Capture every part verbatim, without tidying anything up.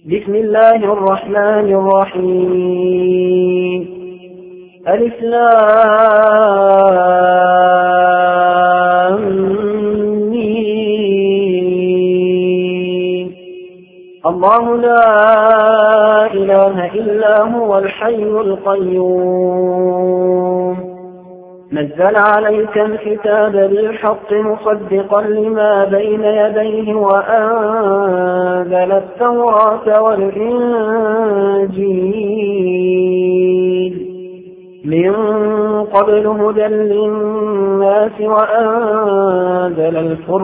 بسم الله الرحمن الرحيم. ألف لام ميم. الله لا إله إلا هو الحي القيوم. نزل عليك الكتاب بالحق مصدقا لما بين يديه وأنزل التوراة والإنجيل من قبل هدى للناس وأنزل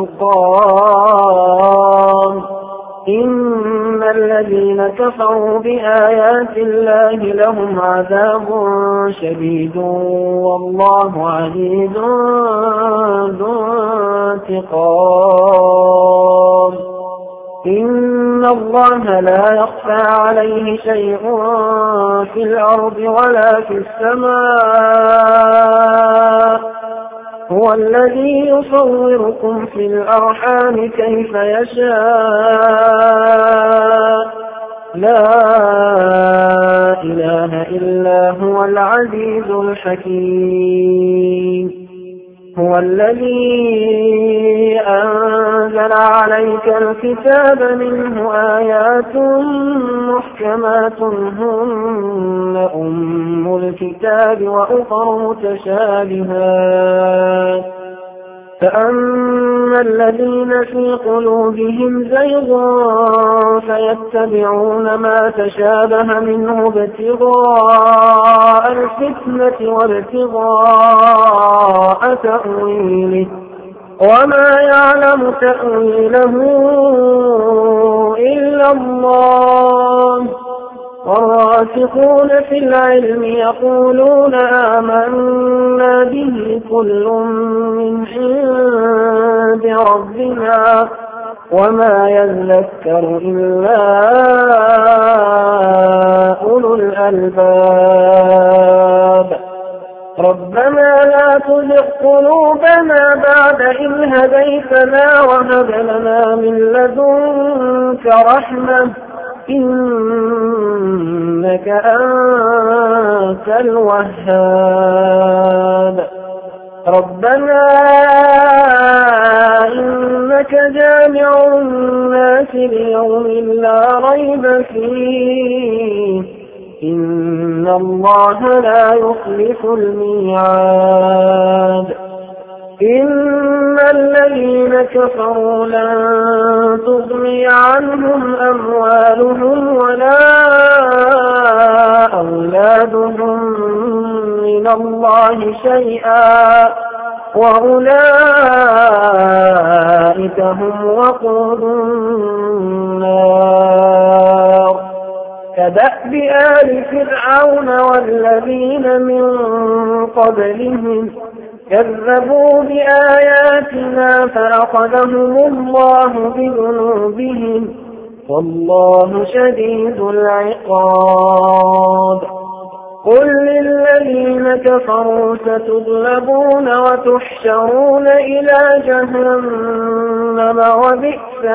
الفرقان. إن الذين كفروا بآيات الله لهم عذاب شديد والله عزيز ذو انتقام. إن الله لا يخفى عليه شيء في الأرض ولا في السماء. هو الذي يصوركم في الأرحام كيف يشاء. لا إله إلا هو العزيز الحكيم. هو الذي أنزل عليك الكتاب منه آيات محكمات هن أم الكتاب وأخر متشابهات. فأما الذين في قلوبهم زيغ فيتبعون ما تشابه منه ابتغاء الفتنة وابتغاء تأويله وما يعلم تأويله إلا الله. والراسخون في العلم يقولون آمنا به كل من عند ربنا وما يذكر إلا أولو الألباب. ربنا لا تزغ قلوبنا بعد إذ هديتنا وهب لنا من لدنك رحمة إنك أنت الوهاب. ربنا إنك جامع الناس ليوم لا ريب فيه إن الله لا يخلف الميعاد. إن الذين كفروا لن تغني عنهم أموالهم ولا أولادهم من الله شيئا وأولئك هم وقود النار. كدأب آل فرعون والذين من قبلهم كذبوا بآياتنا فأخذهم الله بذنوبهم والله شديد العقاب. قل للذين كفروا ستغلبون وتحشرون إلى جهنم وبئس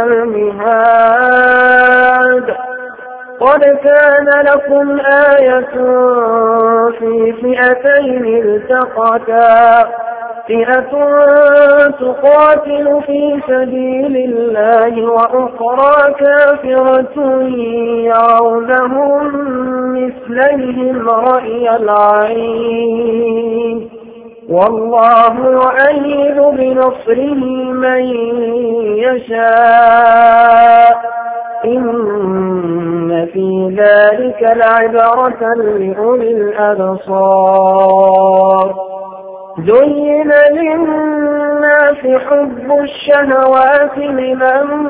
المهاد. قد كان لكم آية في فئتين التقتا فئة تقاتل في سبيل الله وأخرى كافرة يرونهم مثليهم رأي العين والله يؤيد بنصره من يشاء. إن في ذلك لعبرة لأولي الأبصار. زين للناس حب الشهوات من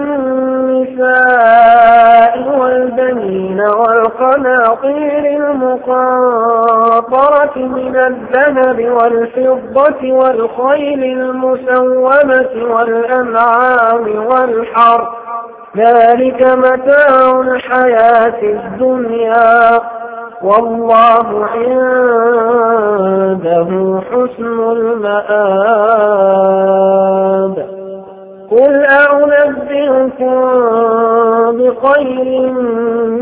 النساء والبنين والقناطير المقنطرة من الذهب والفضة والخيل المسومة والأنعام والحرث ذلك متاع الحياة الدنيا والله عنده حسن المآب. قل أنبئكم بخير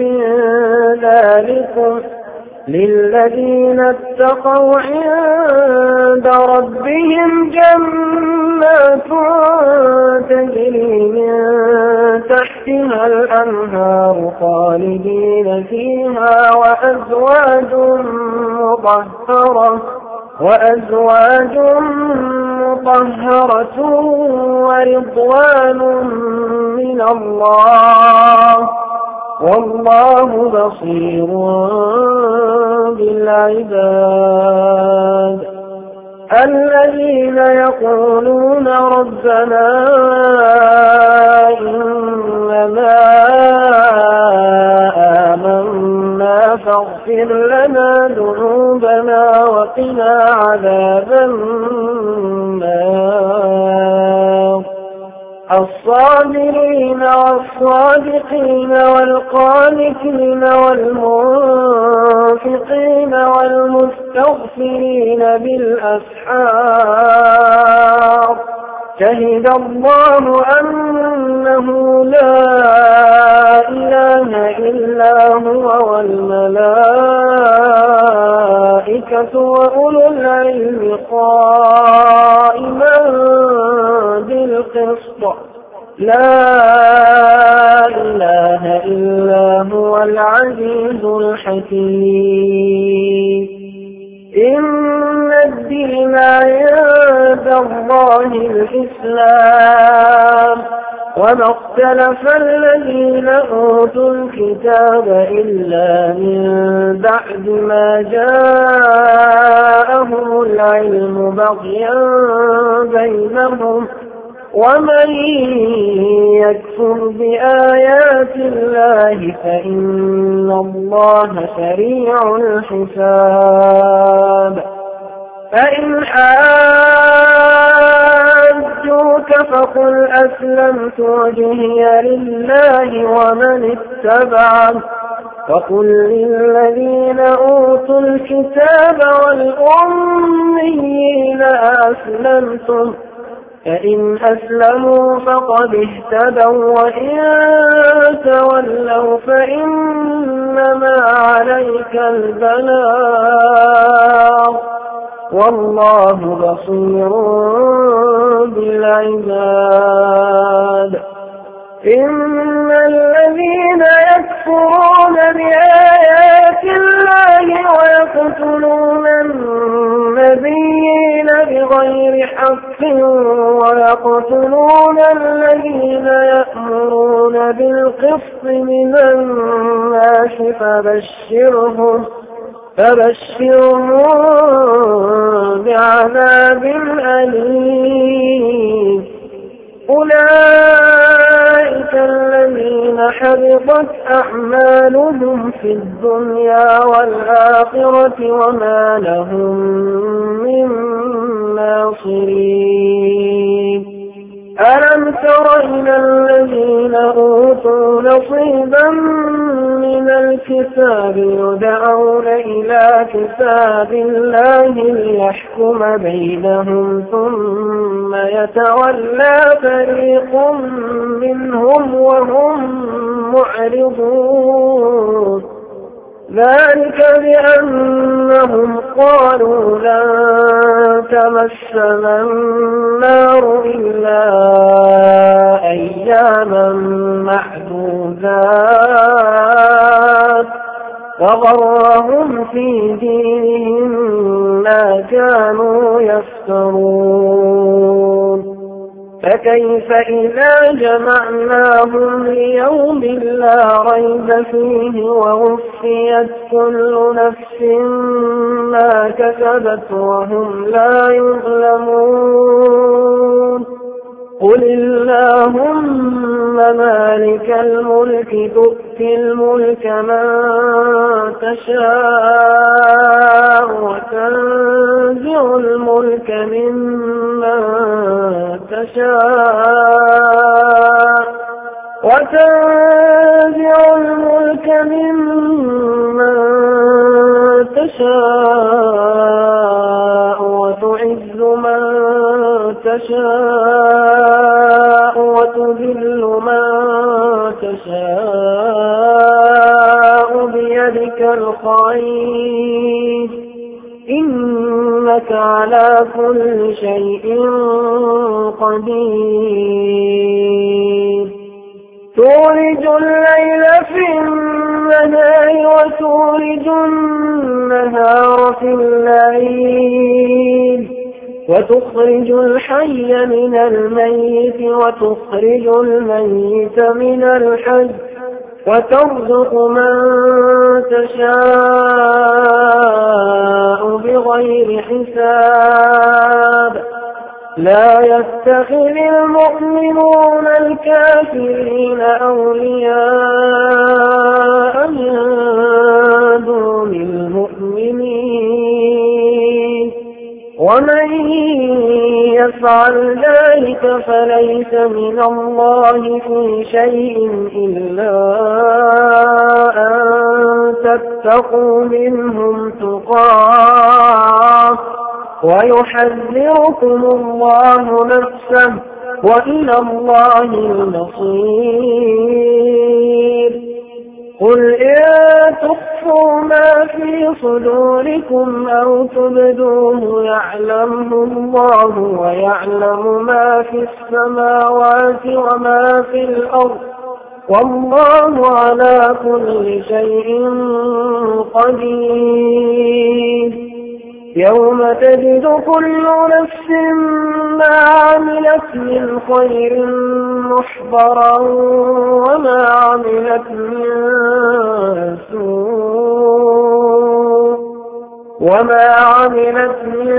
ذلكم للذين اتقوا عند ربهم جنات تجري من تحتها الأنهار خالدين فيها وأزواج مطهرة وأزواج مطهرة ورضوان من الله والله بصير بالعباد. الذين يقولون ربنا إننا آمنا فاغفر لنا ذنوبنا وقنا عذاب النار. الصابرين والصادقين والقانتين والمنفقين والمستغفرين بالأسحار شهد الله أنه لا إله إلا هو والملائكة وأولو العلم قائما بالقسط لا إله إلا هو العزيز الحكيم. إن الدين عند الله الإسلام وما اختلف الذين أوتوا الكتاب إلا من بعد ما جاءهم العلم بغيا بينهم ومن يكفر بآيات الله فإن الله سريع الحساب. فإن حاجوك فقل أسلمت وجهي لله ومن اتبعني وقل للذين أوتوا الكتاب والأميين أسلمتم فإن أسلموا فقد اهتدوا وإن تولوا فإنما عليك البلاغ والله بصير بالعباد. إن الذين يكفرون بآيات الله ويقتلون النبيين بغير حق ويقتلون الذين يأمرون بالقسط من الناس فبشرهم فبشرهم بعذاب أليم. أولئك الذين حبطت أعمالهم في الدنيا والآخرة وما لهم من ناصرين. ألم تر إلى الذين أوتوا نصيبا من الكتاب يدعون إلى كتاب الله ليحكم بينهم ثم يتولى فريق منهم وهم معرضون ذلك بأنهم قالوا لن تمسنا النار إلا أياما معدودات وغرهم في دينهم ما كانوا يفترون. فكيف إذا جمعناهم ليوم لا ريب فيه ووفيت كل نفس ما كسبت وهم لا يظلمون. قل اللهم مالك الملك تؤتي الملك من تشاء وتنزع الملك ممن تشاء وتنزع الملك ممن تشاء وتعز من تشاء وتذل من تشاء بيدك ذلك الخير إنك على كل شيء قدير تولج الليل في النهار وتولج النهار في الليل وتخرج الحي من الميت وتخرج الميت من الحي وترزق من تشاء بغير حساب لا يتخذ المؤمنون الكافرين أولياء من دون المؤمنين ومن يفعل ذلك فليس من الله في شيء إلا أن تتقوا منهم تقاه ويحذركم الله نفسه وإلى الله المصير قل إن تخفوا ما في صدوركم أو تبدوه يعلمه الله ويعلم ما في السماوات وما في الأرض والله على كل شيء قدير يوم تجد كل نفس ما عملت من خير محضرا وما عملت من سوء وما عملت من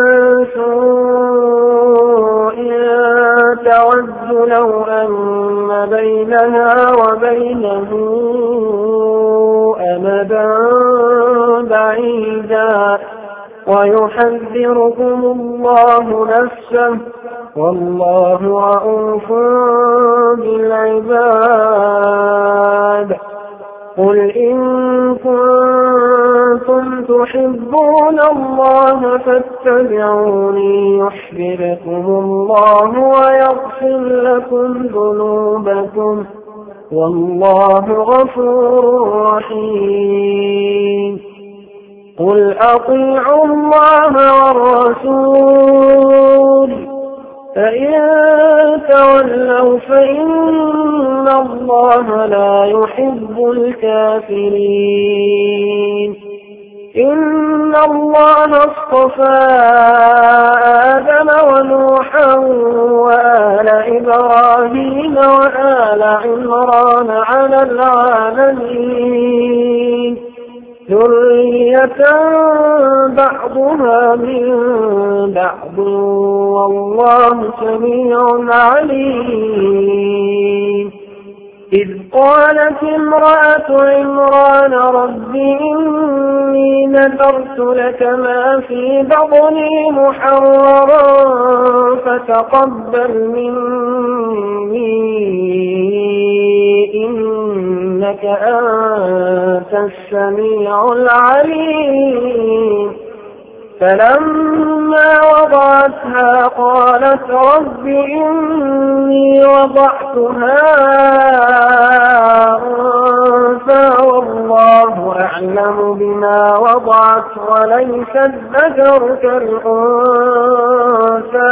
سوء تود لو أن بينها وبينه أمدا بعيدا ويحذركم الله نفسه والله رؤوف بالعباد قل إن كنتم تحبون الله فاتبعوني يحببكم الله ويغفر لكم ذنوبكم والله غفور رحيم قل أطيعوا الله والرسول فإن تولوا فإن الله لا يحب الكافرين إن الله اصطفى آدم ونوحا وآل إبراهيم وآل عمران على العالمين ذرية بعضها من بعض والله سميع عليم إذ قالت امرأة عمران رب إني نذرت لك ما في بطني محررا فتقبل مني إنك أنت السميع العليم فلما وضعتها قالت رب إني وضعتها أنثى والله أعلم بما وضعت وليس الذكر كالأنثى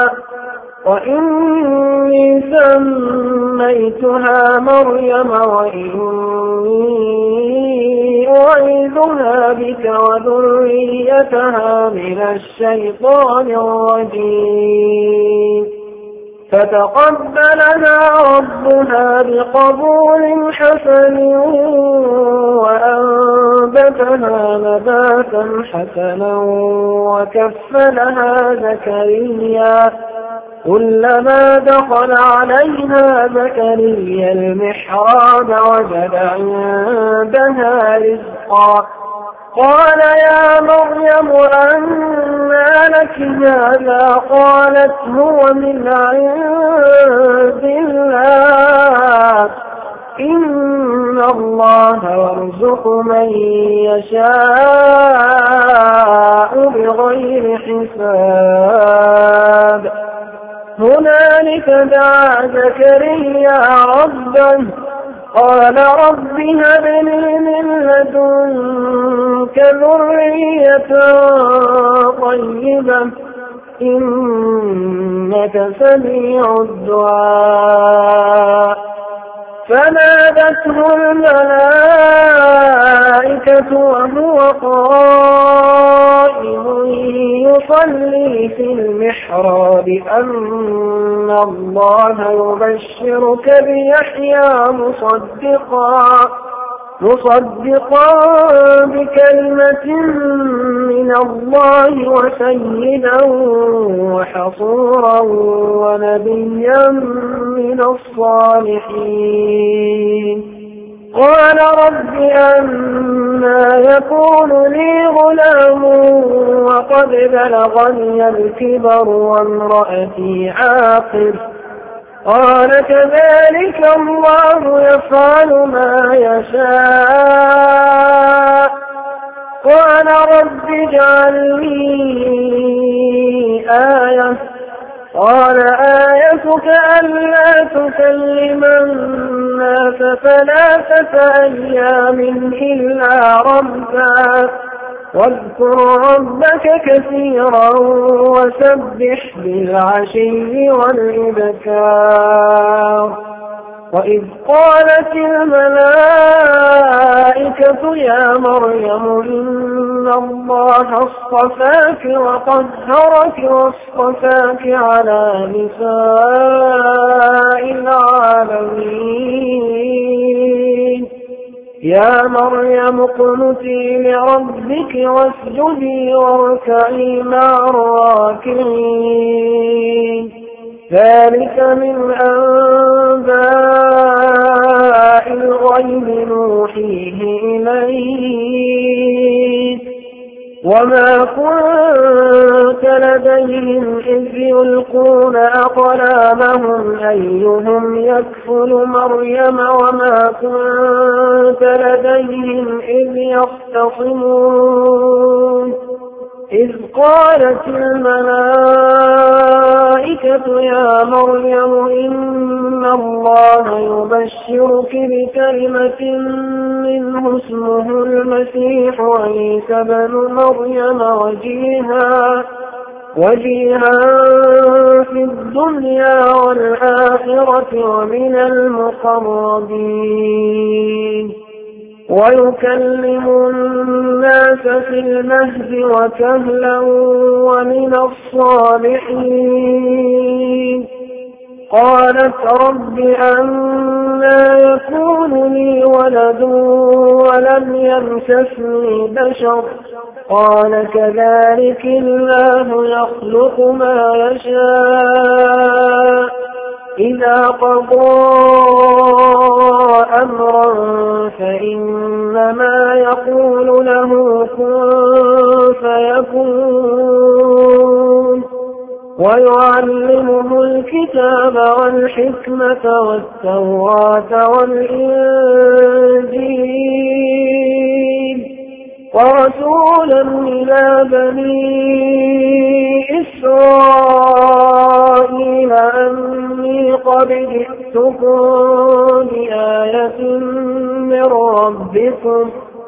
وإني سميتها مريم وإني أعيذها بك وذريتها من الشيطان الرجيم فتقبلها ربها بقبول حسن وأنبتها نباتا حسنا وكفلها زكريا كلما دخل عليها زكريا المحراب وجد عندها رزقا قال يا مريم أنى لك هذا قالت هو من عند الله إن الله يرزق من يشاء بغير حساب هنالك دعا زكريا ربه قال رب هب لي من لدنك لك ذرية طيبة إنك سميع الدعاء. فنادته الملائكة وهو قائم يصلي في المحراب أن الله يبشرك بيحيى مصدقا مصدقا بكلمة من الله وسيدا وحصورا ونبيا من الصالحين. قال رب أنى يكون لي غلام وقد بلغني الكبر وامرأتي عاقر. قال كذلك الله يفعل ما يشاء. قال رب اجعل لي آية. قال آيتك ألا تكلم الناس ثلاثة أيام إلا رمزا واذكر ربك كثيرا وسبح بالعشي والإبكار. وإذ قالت الملائكة يا مريم إن الله اصطفاك وطهرك واصطفاك على نساء العالمين. يا مريم اقنتي لربك واسجدي واركعي مع الراكعين. ذلك من أنباء الغيب نوحيه إليك وما كنت لديهم إذ يلقون أقلامهم أيهم يكفل مريم وما كنت لديهم إذ يختصمون. إذ قالت الملائكة يا مريم إن الله يبشرك بكلمة منه اسمه المسيح عيسى بن مريم وجيها وجيها في الدنيا والآخرة ومن المقربين ويكلم الناس في المهد وكهلا ومن الصالحين. قالت رب أنى يكون لي ولد ولم يمسسني بشر. قال كذلك الله يخلق ما يشاء إذا قضى أمرا فإنما يقول له كن فيكون. ويعلمه الكتاب والحكمة والتوراة والإنجيل ورسولا إلى بني إسرائيل أني قد جئتكم بآية من ربكم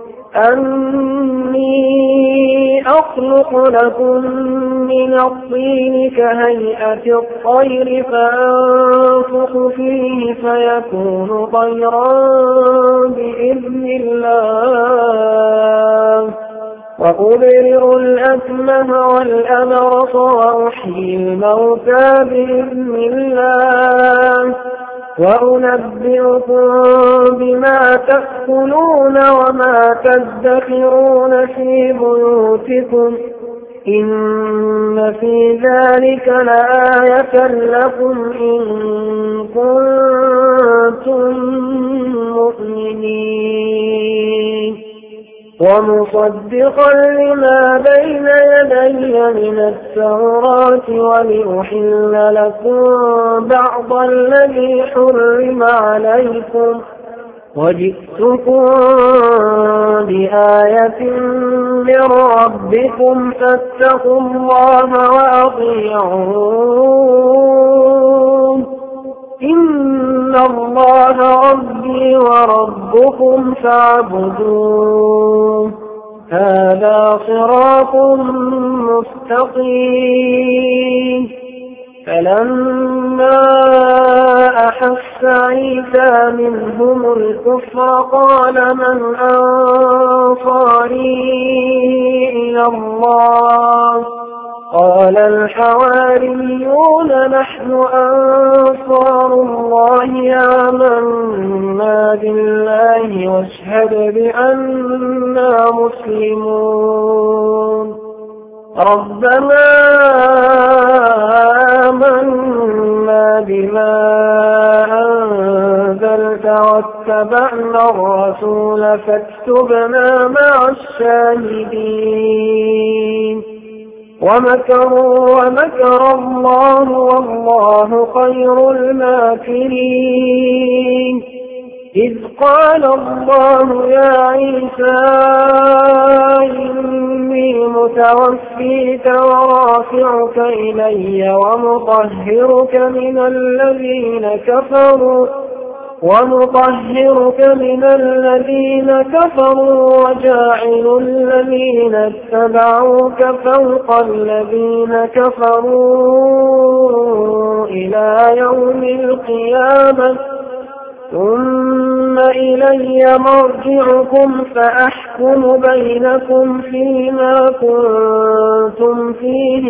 أني أخلق لكم من الطين كهيئة الطير فأنفخ فيه فيكون طيرا بإذن الله وأبرئ الأكمه والأبرص وأحيي الموتى بإذن الله وأنبئكم بما تأكلون وما تدخرون في بيوتكم إن في ذلك لآية لكم إن كنتم مؤمنين. ومصدقا لما بين يدي من التوراة ولأحل لكم بعض الذي حرم عليكم وجئتكم بآية من ربكم فاتقوا الله وأطيعون إن الله ربي وربكم فاعبدوه هذا صراط مستقيم. فلما أحس عيسى منهم الكفر قال من أنصاري إلى الله قال الحواريون نحن أنصار الله آمنا بالله واشهد بأننا مسلمون. ربنا آمنا بما أنزلت واتبعنا الرسول فاكتبنا مع الشاهدين. ومكروا ومكر الله والله خير الماكرين. إذ قال الله يا عيسى إني متوفيك ورافعك إلي ومطهرك من الذين كفروا ومطهرك من الذين كفروا وجاعل الذين اتبعوك فوق الذين كفروا إلى يوم القيامة ثم إلي مرجعكم فأحكم بينكم فيما كنتم فيه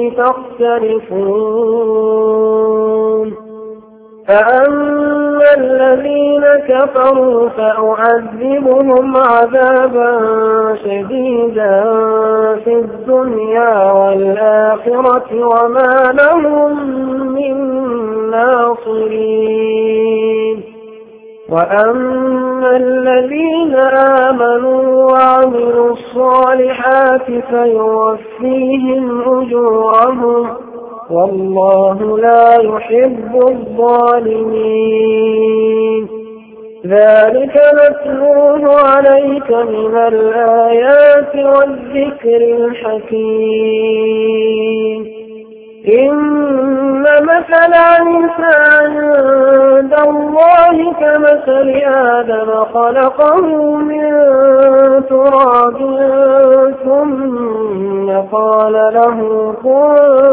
تختلفون. فأما الذين كفروا فأعذبهم عذابا شديدا في الدنيا والآخرة وما لهم من ناصرين. وأما الذين آمنوا وعملوا الصالحات فيوفيهم أجورهم والله لا يحب الظالمين. ذلك نتلوه عليك من الآيات والذكر الحكيم. إن مثل عيسى عند الله كمثل آدم خلقه من تراب ثم قال له كن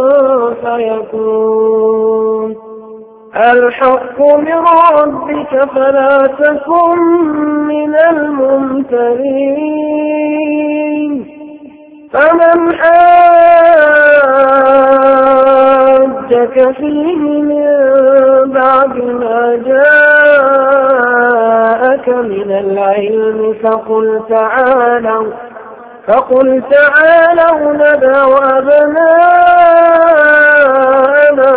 فيكون. الحق من ربك فلا تكن من الممترين. فمن حاجك فيه من بعد ما جاءك من العلم فقل تعالوا فقل تعالوا ندع أبناءنا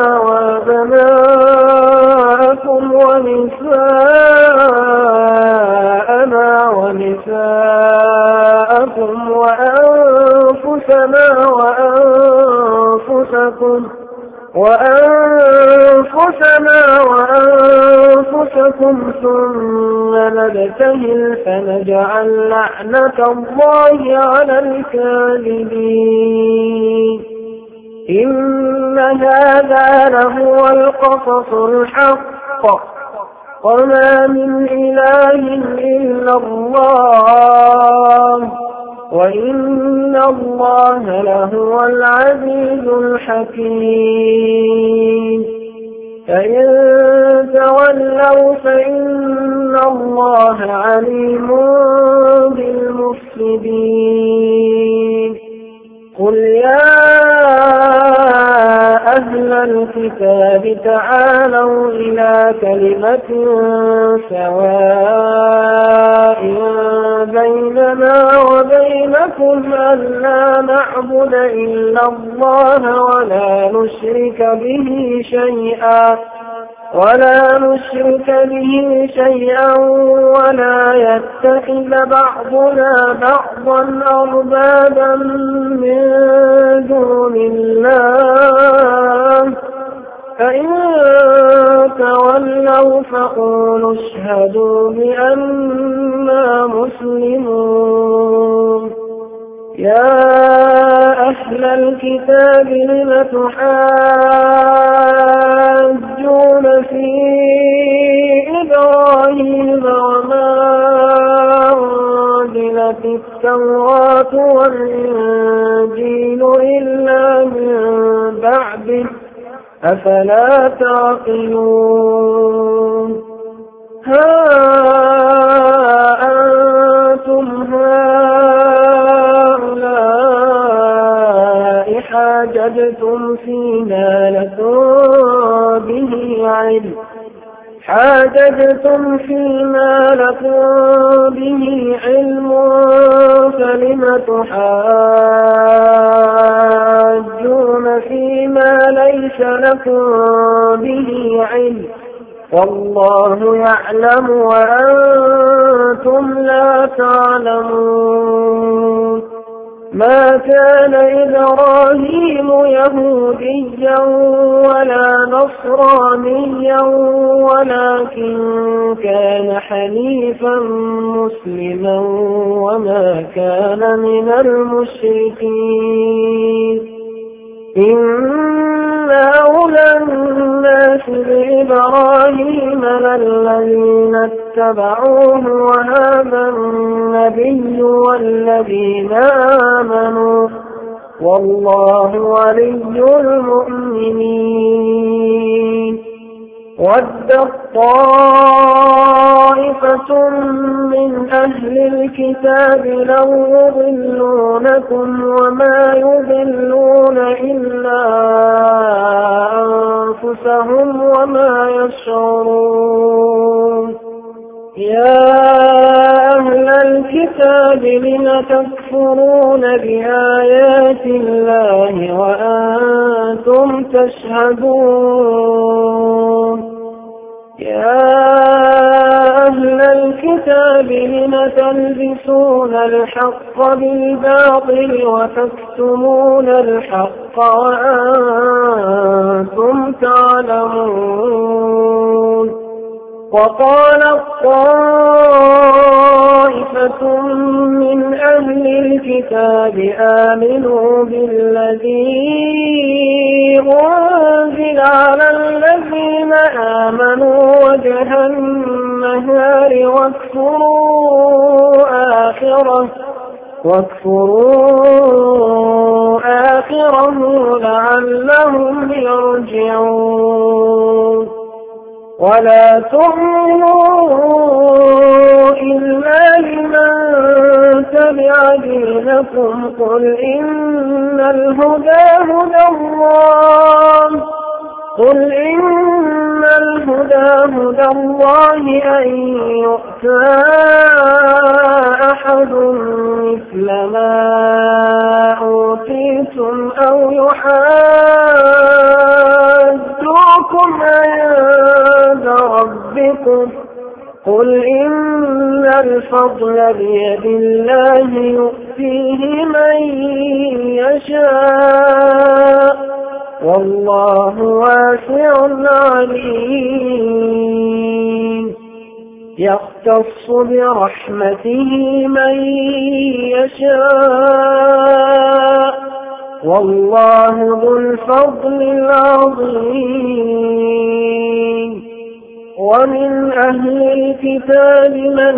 وأبناءكم ونساءنا ونساءكم وأنفسنا وأنفسكم وأنفسنا وأنفسكم ثم نبتهل فنجعل لعنة الله على الكاذبين. إن هذا لهو القصص الحق وما من إله إلا الله وإن الله لهو العزيز الحكيم. فإن تولوا فإن الله عليم بالمفسدين. قل يا أهل الكتاب تعالوا إلى كلمة سواء بيننا وبينكم ألا نعبد إلا الله ولا نشرك به شيئا ولا نشرك به شيئا ولا يتخذ بعضنا بعضا أربابا من دون الله. فإن تولوا فقولوا اشهدوا بأننا مسلمون. يا أهل الكتاب لم تحاجون في إبراهيم وما أنزلت أنزلت التوراة والإنجيل إلا من بعده أفلا تعقلون ها أنتم هؤلاء حاججتم فيما لكم به علم حاججتم فيما لكم به علم فلم تحاجون فيما ليس لكم به علم والله يعلم وأنتم لا تعلمون ما كان إبراهيم يهوديا ولا نصرانيا ولكن كان حنيفا مسلما وما كان من المشركين إن أولى الناس بإبراهيم للذين اتبعوه وهذا النبي والذين آمنوا والله ولي المؤمنين ودت طائفة من أهل الكتاب لو يضلونكم وما يضلون إلا أنفسهم وما يشعرون يا أهل الكتاب لم تكفرون بآيات الله وأنتم تشهدون يا أهل الكتاب لم تلبسون الحق بالباطل وتكتمون الحق وأنتم تعلمون وقالت طائفة من أهل الكتاب آمنوا بالذي أنزل على الذين آمنوا وجه النهار واكفروا آخره واكفروا آخره لعلهم يرجعون ولا تؤمنوا إلا لمن تبع دينكم قل إن الهدى هدى الله قل إن الهدى هدى الله أن يؤتى أحد مثل ما أوتيتم أو يحاجوكم عند ربكم قل إن الفضل بيد الله يؤتيه من يشاء والله واسع عليم يختص برحمته من يشاء والله ذو الفضل العظيم ومن أهل الكتاب من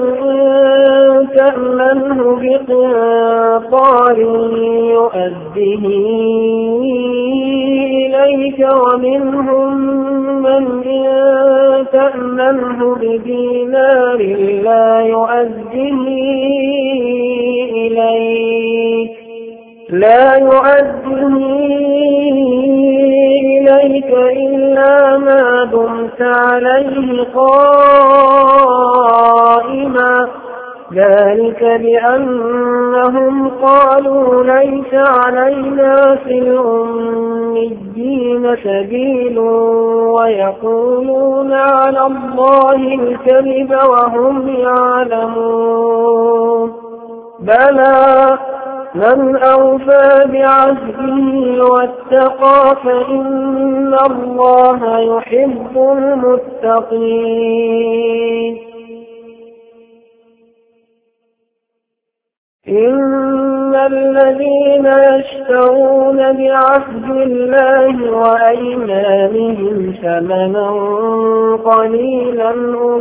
تأمنه بقنطار يؤديه إليك ومنهم من تأمنه بدينار لا يؤديه إليك لا يؤديه إليك إلا ما دمت عليه قائما ذلك بأنهم قالوا ليس علينا في الأميين سبيل ويقولون على الله الكذب وهم يعلمون بلى من أوفى بعهده واتقى فإن الله يحب المتقين. إن الذين يشترون بعهد الله وأيمانهم ثمنا قليلا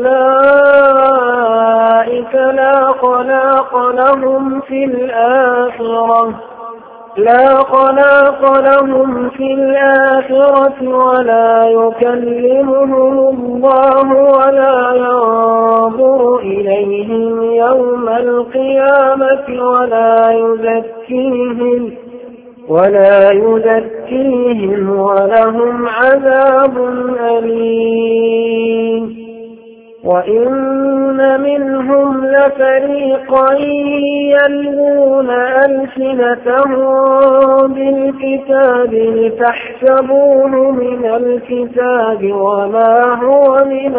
أولئك لا خلاق لهم في الآخرة لا خلاق لهم في الآخرة ولا يكلمهم الله ولا ينظر إليهم يوم القيامة ولا يزكيهم ولا يزكيهم ولهم عذاب أليم. وإن منهم لفريقا يلوون ألسنتهم بالكتاب لتحسبوه من الكتاب وما هو من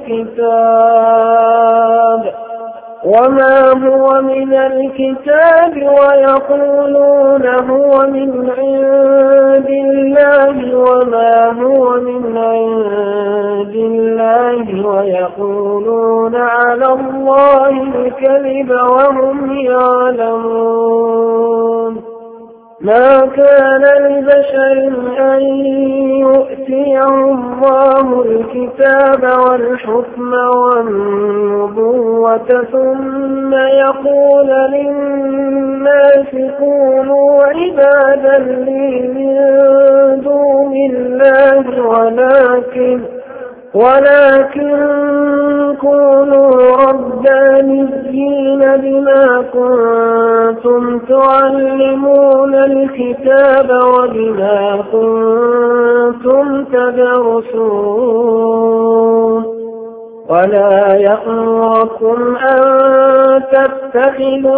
الكتاب وما هو من الكتاب ويقولون هو من عند الله وما هو من عند الله ويقولون على الله الكذب وهم يعلمون. ما كان لبشر أن يؤتيه الله الكتاب والحكم والنبوة ثم يقول للناس كونوا عبادا لي من دون الله ولكن ولكن كونوا ربانيين بما كنتم تعلمون الكتاب وبما كنتم تدرسون. ولا يأمركم أن تتخذوا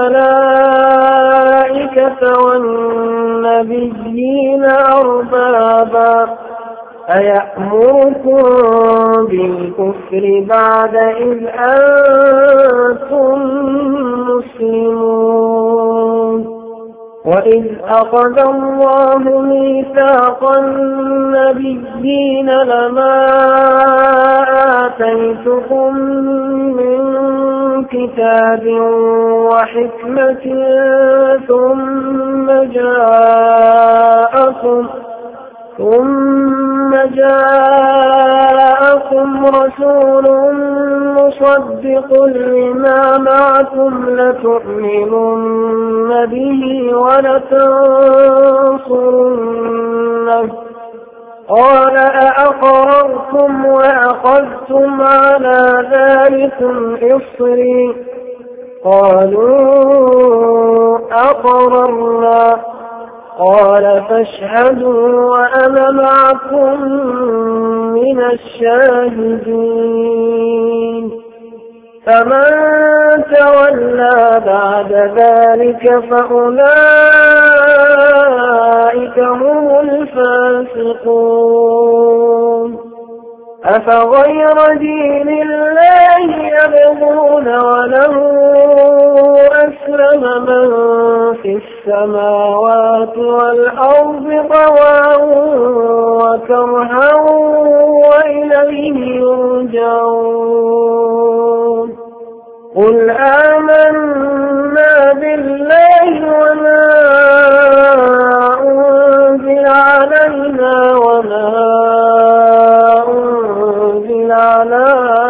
الملائكة والنبيين أربابا أيأمركم بالكفر بعد إذ أنتم مسلمون. وإذ أخذ الله ميثاق النبيين لما آتيتكم من كتاب وحكمة ثم جاءكم ثم جاءكم رسول مصدق لما معكم لتؤمنن به ولتنصرنه قال أأقررتم وأخذتم على ذلكم إصري قالوا أقررنا قال فاشهدوا وأنا معكم من الشاهدين. فمن تولى بعد ذلك فأولئك هم الفاسقون. أفغير دين الله يبغون وله أسلم من في السماوات والأرض طوعا وكرها وإليه يرجعون. قل آمنا بالله وما أنزل علينا وما أنزل على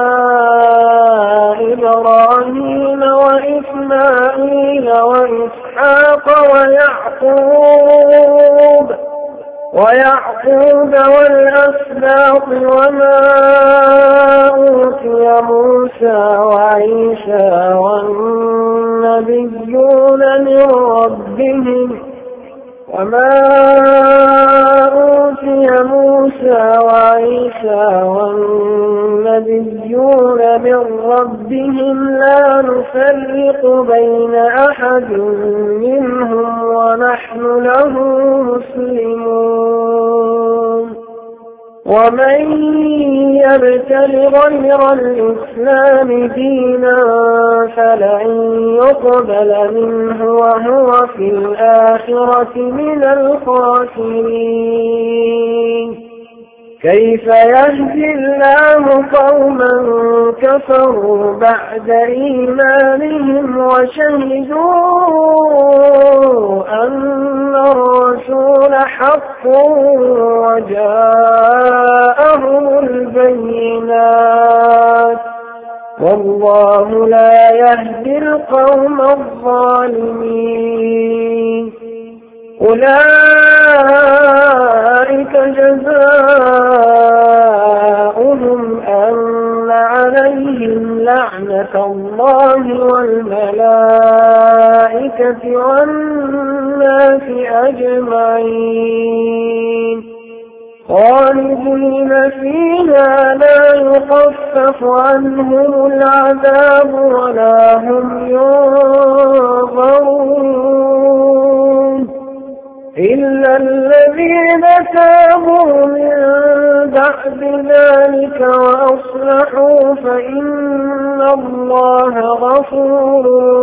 إبراهيم وإسماعيل وإسحاق ويعقوب ويعقوب والأسباط وما أوتي موسى وعيسى والنبيون من ربهم وما أوتي موسى وعيسى والنبيون من ربهم لا نفرق بين أحد منهم ونحن له مسلمون. ومن يبتغ غير الإسلام دينا فلن يقبل منه وهو في الآخرة من الخاسرين. كيف يهدي الله قوما كفروا بعد إيمانهم وشهدوا أن الرسول حق وجاءهم البينات والله لا يهدي القوم الظالمين. أولئك جزاؤهم أن عليهم لعنة الله والملائكة والناس أجمعين خالدين فيها لا يخفف عنهم العذاب ولا هم ينظرون إلا الذين تابوا من بعد ذلك وأصلحوا فإن الله غفور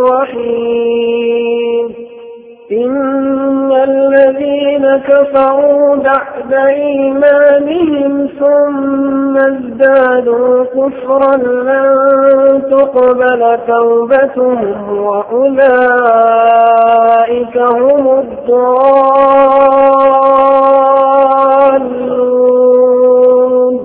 رحيم. إن الذين كفروا بعد إيمانهم ثم ازدادوا كفرا لن تقبل توبتهم وأولئك هم الضالون.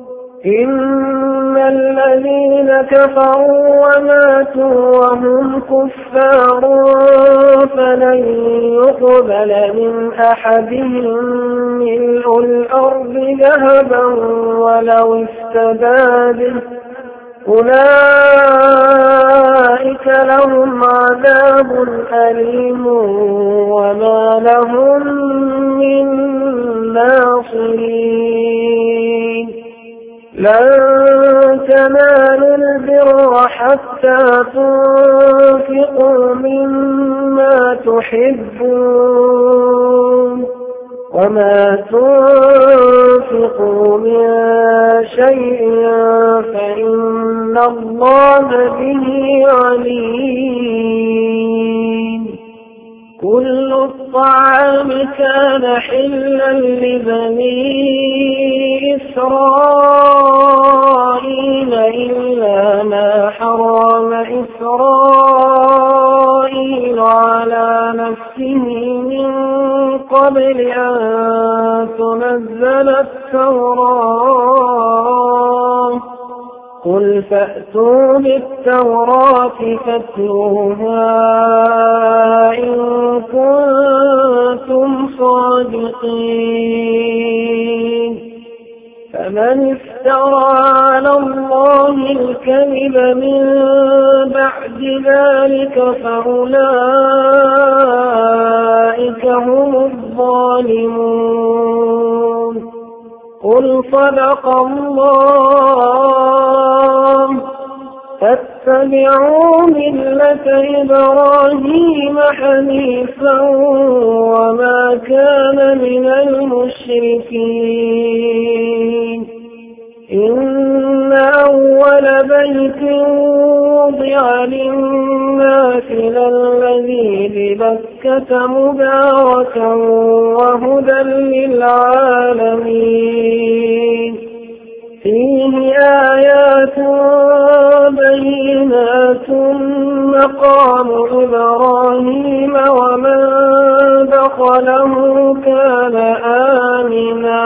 إن الذين كفروا وماتوا وهم كفار فلن يقبل من أحدهم ملء الأرض ذهبا ولو افتدى به أولئك لهم عذاب أليم وما لهم من ناصرين. لن تنالوا البر حتى تنفقوا مما تحبون وما تنفقوا من شيء فإن الله به عليم. كل الطعام كان حلا لبني إسرائيل إلا ما حرم إسرائيل على نفسه من قبل أن تنزل التوراة قل فأتوا بالتوراة فاتلوها إن كنتم صادقين. فمن افترى على الله الكذب من بعد ذلك فأولئك هم الظالمون. قل صدق الله فاتبعوا ملة إبراهيم حنيفا وما كان من المشركين. إن أول بيت وضع للناس للذي ببكة مباركا وهدى للعالمين فيه آيات بينات مقام إبراهيم ومن دخله كان آمنا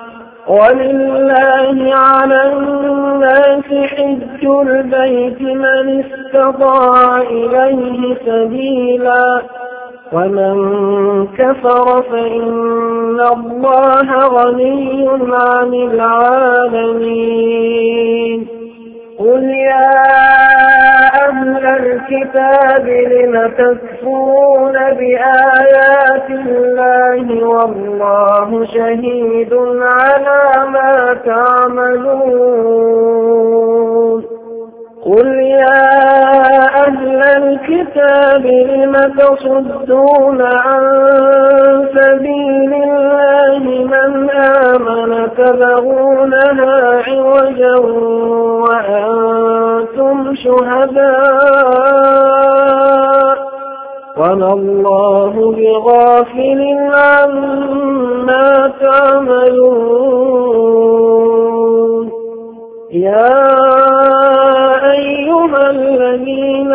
ولله على الناس حج البيت من استطاع إليه سبيلا ومن كفر فإن الله غني عن العالمين. قل يا أهل الكتاب لم تكفرون بآيات الله والله شهيد على ما تعملون. قل يا أهل الكتاب لم تصدون عن سبيل الله من آمن تبغونها عوجا وأنتم شهداء وما الله بغافل عما تعملون. يا أيها الذين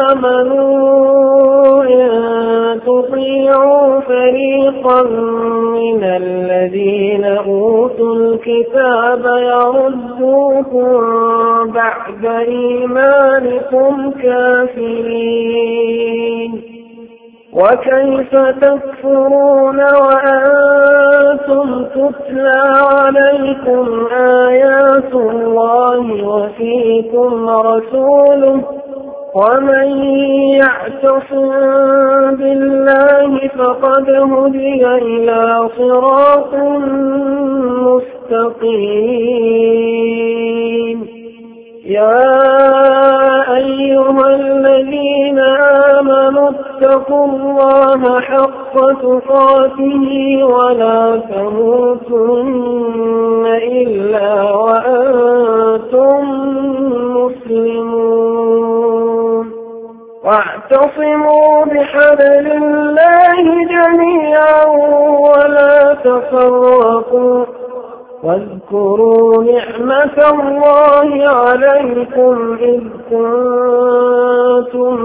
آمنوا إن تطيعوا فريقا من الذين أوتوا الكتاب يردوكم بعد إيمانكم كافرين وكيف تكفرون وأنتم تتلى عليكم آيات الله وفيكم رسوله ومن يعتصم بالله فقد هدي إلى صراط مستقيم يا أيها الذين آمنوا اتقوا الله حق تقاته ولا تموتن إلا وأنتم مسلمون واعتصموا بحبل الله جميعا ولا تفرقوا واذكروا نعمة الله عليكم إذ كنتم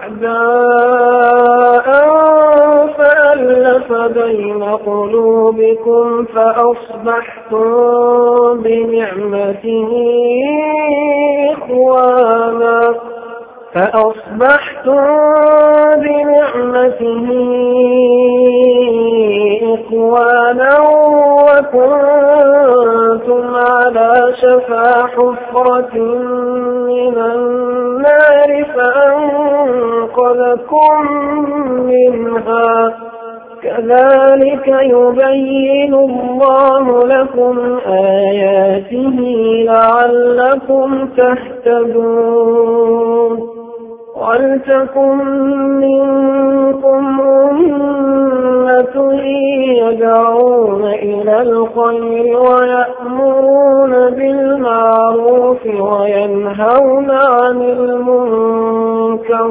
أعداء فألف بين قلوبكم فأصبحتم بنعمته إخوانا فأصبحتم بنعمته إخوانا وكنتم على شفا حفرة من النار فأنقذكم منها كذلك يبين الله لكم آياته لعلكم تهتدون ولتكن منكم أمة يدعون إلى الخير ويأمرون بالمعروف وينهون عن المنكر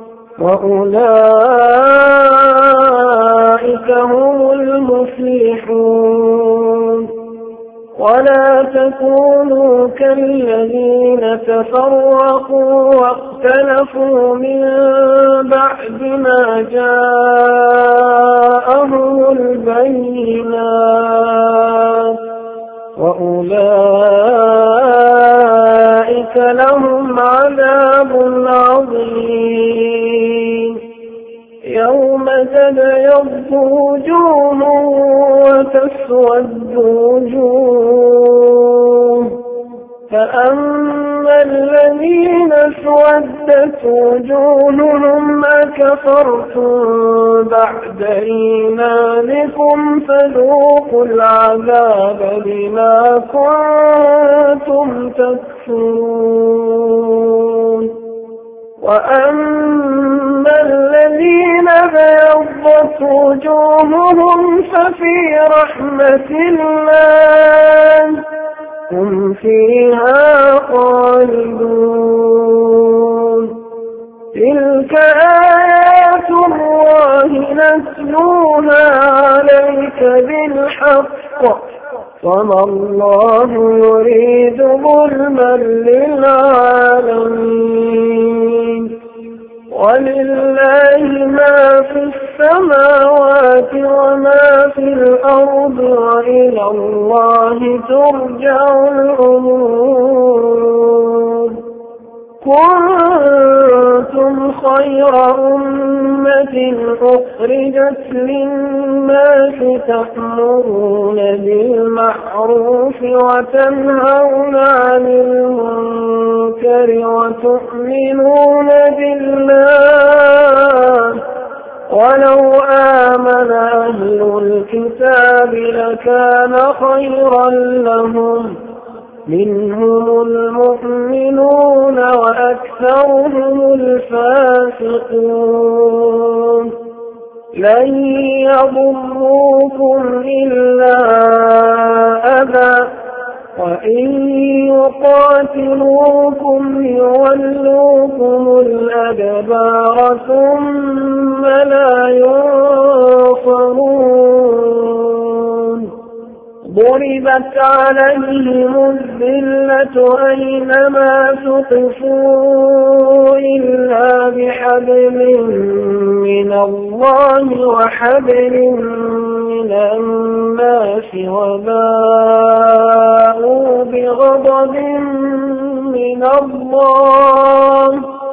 وأولئك هم المفلحون ولا تكونوا كالذين تفرقوا واختلفوا من بعد ما جاءهم البينات وأولئك لهم عذاب عظيم يوم تبيض وجوه وتسود وجوه فأما الذين اسودت وجوههم أكفرتم بعد إيمانكم فذوقوا العذاب بما كنتم تكفرون وأما الذين بيضت وجوههم ففي رحمة الله هم فيها خالدون تلك آيات الله نتلوها عليك بالحق وما الله يريد ظلما للعالمين ولله ما في السماوات وما في الأرض وإلى الله ترجع الأمور كنتم خير أمة أخرجت للناس تأمرون بالمعروف وتنهون عن المنكر وتؤمنون بالله ولو آمن أهل الكتاب لكان خيرا لهم منهم المؤمنون وأكثرهم الفاسقون لن يضروكم إلا أذى وإن يقاتلوكم يولوكم الأدبار ثم لا ينصرون وضربت عليهم الذلة أينما ثقفوا إلا بحبل من الله وحبل من الناس وباءوا بغضب من الله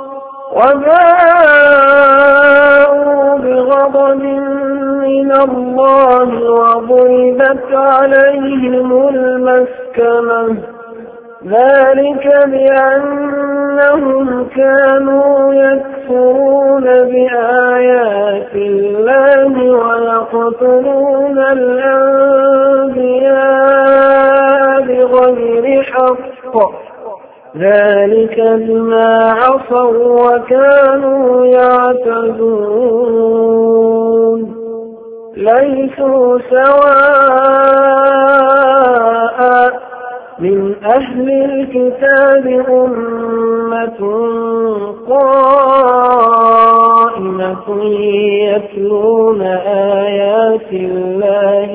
وباءوا بغضب من الله وضربت عليهم المسكنة ذلك بأنهم كانوا يكفرون بآيات الله ويقتلون الأنبياء بغير حق ذلك بما عصوا وكانوا يعتدون ليسوا سواء من أهل الكتاب أمة قائمة يتلون آيات الله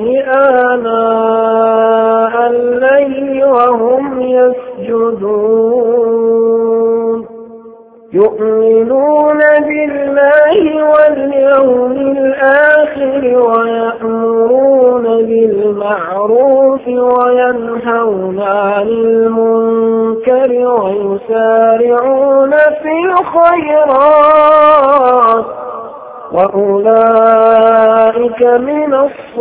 آناء الليل وهم يسجدون يؤمنون بالله واليوم الآخر ويأمرون بالمعروف وينهون عن المنكر ويسارعون في الخيرات وأولئك من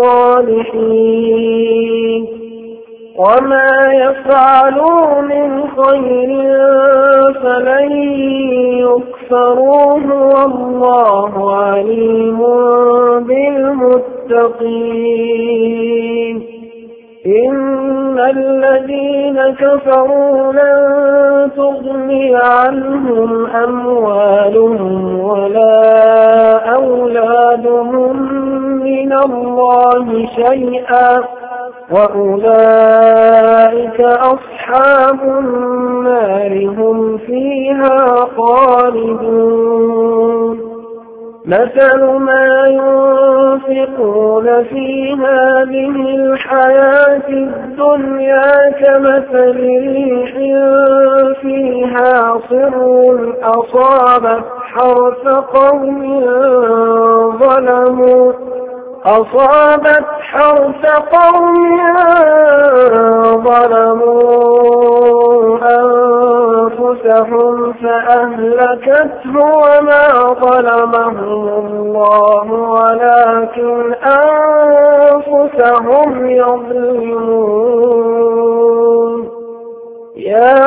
الصالحين وما يفعلوا من خير فلن يكفروه والله عليم بالمتقين إن الذين كفروا لن تغني عنهم أموالهم ولا أولادهم من الله شيئا وأولئك أصحاب النار هم فيها خالدون مثل ما ينفقون في هذه الحياة الدنيا كمثل ريح فيها صر أصابت حرث قوم ظلموا أصابت حرث قوم ظلموا أنفسهم فأهلكته وما ظلمهم الله ولكن أنفسهم يظلمون يا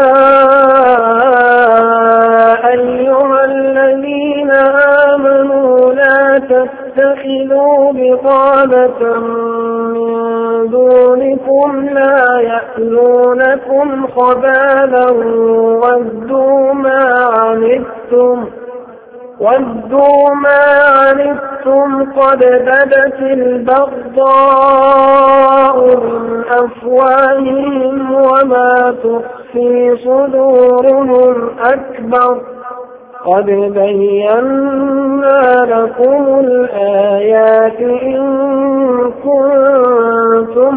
أيها الذين آمنوا لا تتخذوا بطانة من دونكم لا يألونكم خبالا ودوا ما عنتم ودوا ما عنتم قد بدت البغضاء من أفواههم وما تخفي صدورهم أكبر قد بينا لكم الآيات إن كنتم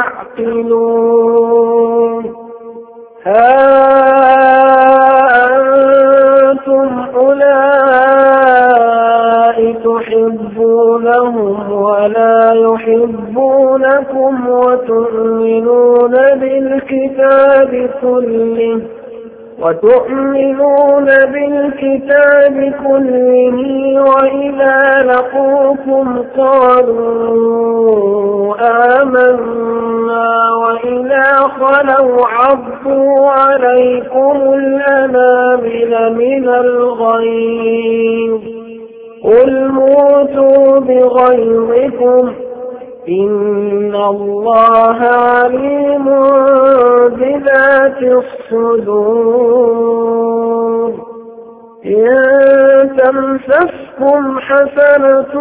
تعقلون ها أنتم أولئك تحبونهم ولا يحبونكم وتؤمنون بالكتاب كله وتؤمنون بالكتاب كله وإذا لقوكم قالوا آمنا وإذا خلوا عضوا عليكم الأنامل من الغيظ قل موتوا بغيظكم إن الله عليم بذات الصدور إن تمسسكم حسنة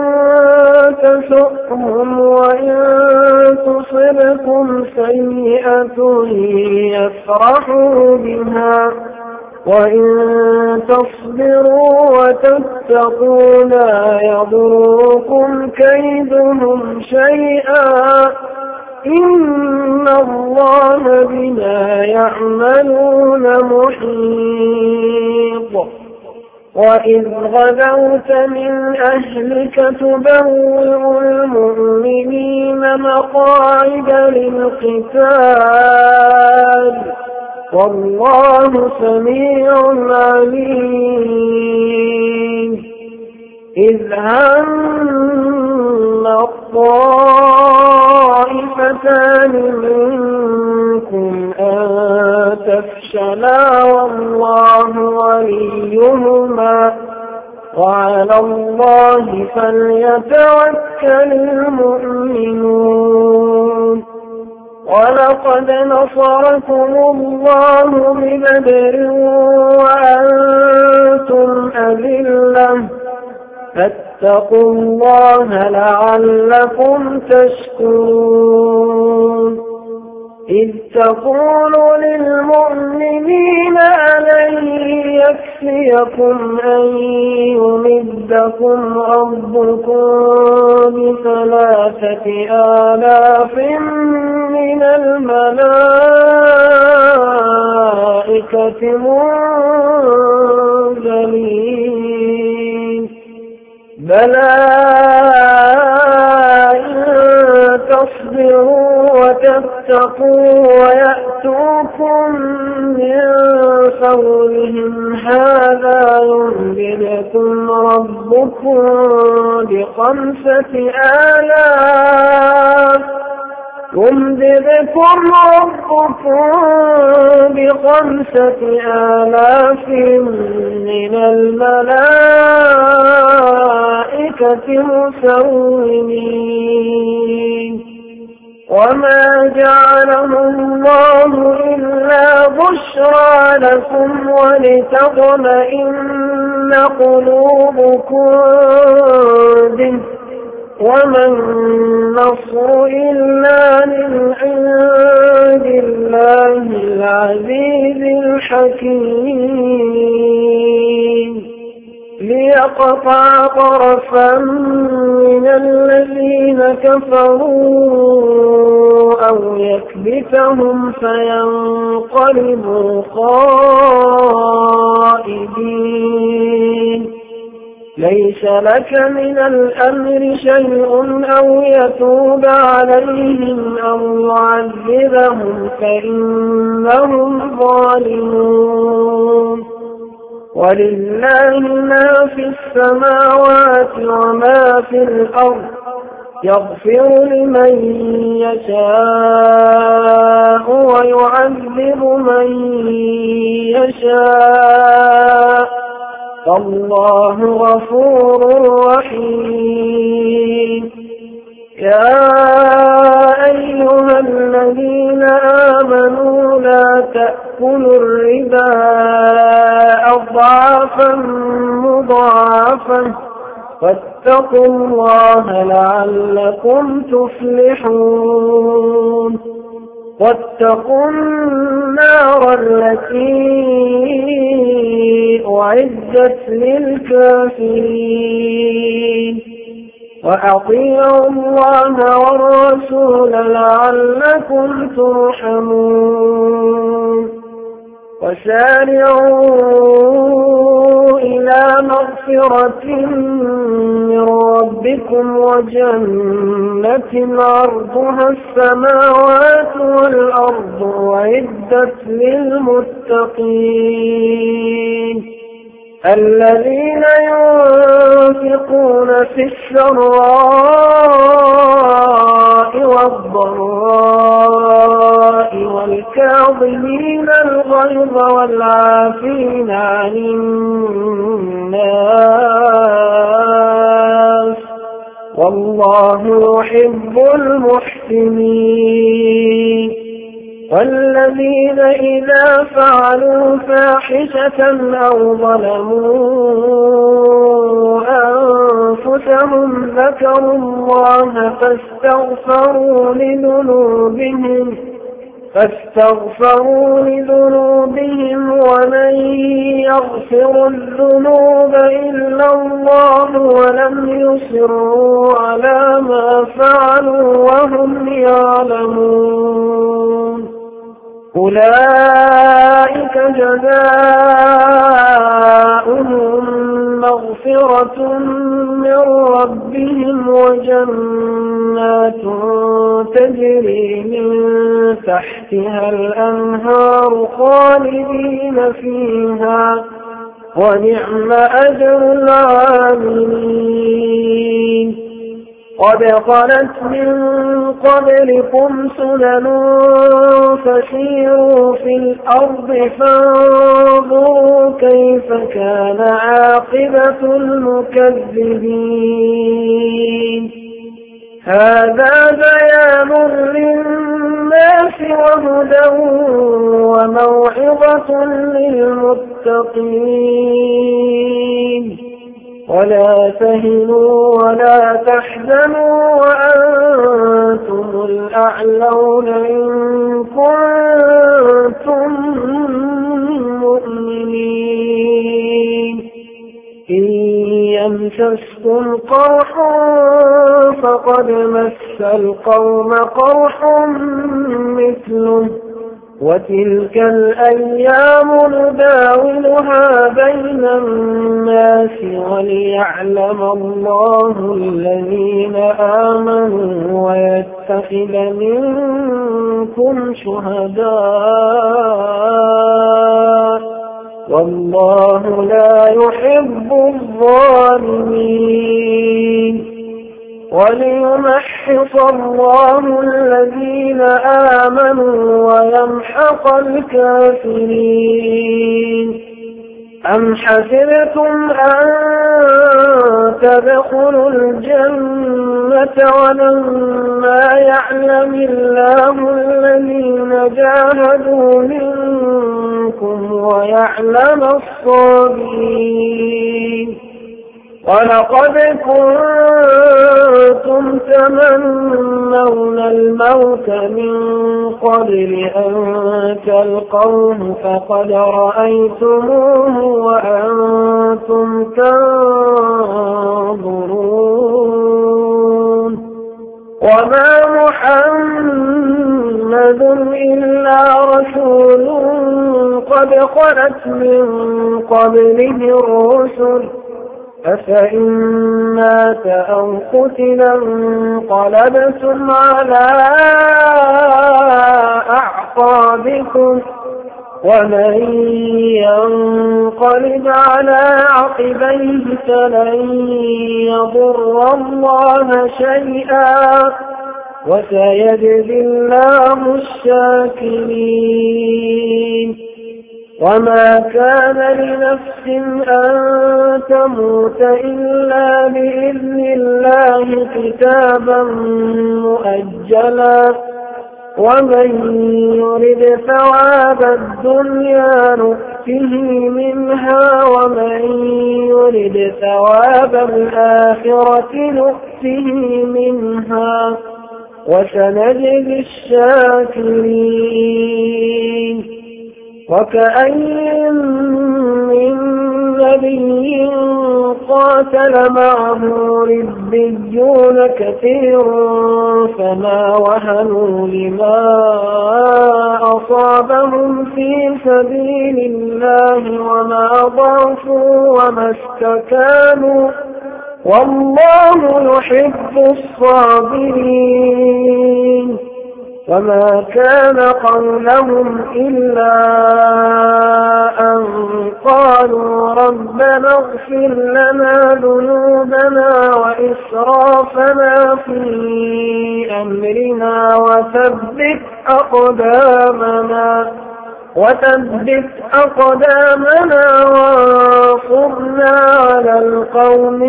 تسؤهم وإن تصبكم سيئة يفرحوا بها وإن تصبروا وتتقوا لا يضركم كيدهم شيئا إن الله بما يعملون محيط وإذ غدوت من أهلك تبوئ المؤمنين مقاعد للقتال والله سميع عليم إذ هم الطائفتان منكم أن تفشلا والله وليهما وعلى الله فليتوكل المؤمنون ولقد نصركم الله ببدر وأنتم أذلة فاتقوا الله لعلكم تشكرون إذ تقول للمؤمنين ألن يكفيكم أن يمدكم ربكم بثلاثة آلاف من الملائكة منزلين بلى إن تصبروا وتتقوا ويأتوكم من فورهم هذا يمددكم ربكم بخمسة آلاف يمددكم ربكم بخمسة آلاف من الملائكة مسومين وما جعله الله إلا بشرى لكم ولتطمئن قلوبكم به وما النصر إلا من عند الله العزيز الحكيم ليقطع طرفا من الذين كفروا أو يكبتهم فينقلبوا خائبين ليس لك من الأمر شيء أو يتوب عليهم أو يعذبهم فإنهم ظالمون ولله ما في السماوات وما في الأرض يغفر لمن يشاء ويعذب من يشاء فالله غفور رحيم يا أيها الذين آمنوا لا تأكلوا الربا أضعافا مضاعفة واتقوا الله لعلكم تفلحون واتقوا النار التي أعدت للكافرين وأطيعوا الله والرسول لعلكم ترحمون وسارعوا إلى مغفرة من ربكم وجنة عرضها السماوات والأرض أعدت للمتقين الذين ينفقون في السراء والضراء والكاظمين الغيظ والعافين عن الناس والله يحب المحسنين والذين إذا فعلوا فاحشة أو ظلموا أنفسهم ذكروا الله فاستغفروا لذنوبهم فاستغفروا لذنوبهم ومن يغفر الذنوب إلا الله ولم يصروا على ما فعلوا وهم يعلمون ربهم وجنات تجري من تحتها الأنهار خالدين فيها ونعم أجر العاملين قد خلت من قبلكم سنن فسيروا في الأرض فانظروا كيف كان عاقبة المكذبين هذا بيان للناس وهدى وموعظة للمتقين ولا تهنوا ولا تحزنوا وأنتم الأعلون إن كنتم مؤمنين إن يمسسكم قرح فقد مس القوم قرح مثله وتلك الأيام نداولها بين الناس وليعلم الله الذين آمنوا ويتخذ منكم شهداء والله لا يحب الظالمين وليمحص الله الذين آمنوا ويمحق الكافرين أم حسبتم أن تدخلوا الجنة ولما يعلم الله الذين جاهدوا منكم ويعلم الصابرين ولقد كنتم تمنون الموت من قبل أن تلقوه فقد رأيتموه وأنتم تنظرون وما محمد إلا رسول قد خلت من قبله الرسل أفإن مات أو قتل انقلبتم على أعقابكم ومن ينقلب على عقبيه فلن يضر الله شيئا وسيجزي الله الشاكرين وما كان لنفس أن تموت إلا بإذن الله كتابا مؤجلا ومن يرد ثواب الدنيا نؤته منها ومن يرد ثواب الآخرة نؤته منها وسنجزي الشاكرين وكأين من نبي قاتل معه ربيون كثير فما وهنوا لما أصابهم في سبيل الله وما ضعفوا وما استكانوا والله يحب الصابرين وما كان قولهم إلا أن قالوا ربنا اغفر لنا ذنوبنا وإسرافنا في أمرنا وثبت أقدامنا وثبت أقدامنا وانصرنا على القوم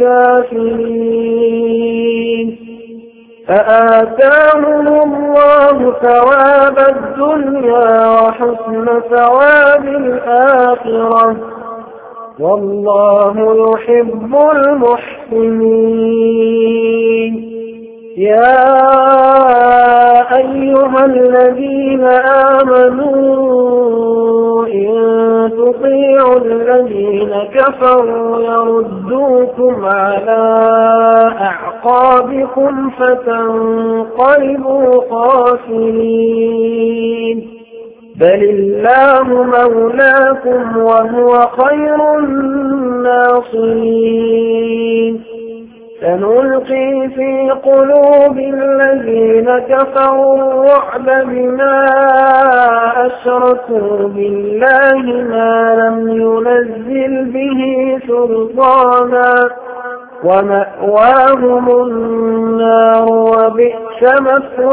الكافرين فآتاهم الله ثواب الدنيا وحسن ثواب الآخرة والله يحب المحسنين يا أيها الذين آمنوا إن تطيعوا الذين كفروا يردوكم على أعقابكم فتنقلبوا خاسرين بل الله مولاكم وهو خير الناصرين سنلقي في قلوب الذين كفروا الرعب بما أشركوا بالله ما لم ينزل به سلطانا ومأواهم النار وبئس مثوى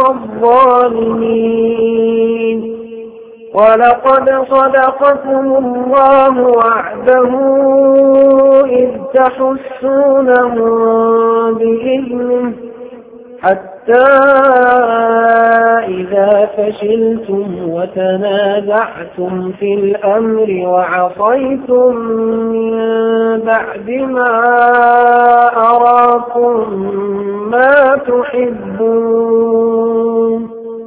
الظالمين. ولقد صدقكم الله وعده إذ تحسونهم بإذنه حتى إذا فشلتم وتنازعتم في الأمر وعصيتم من بعد ما أراكم ما تحبون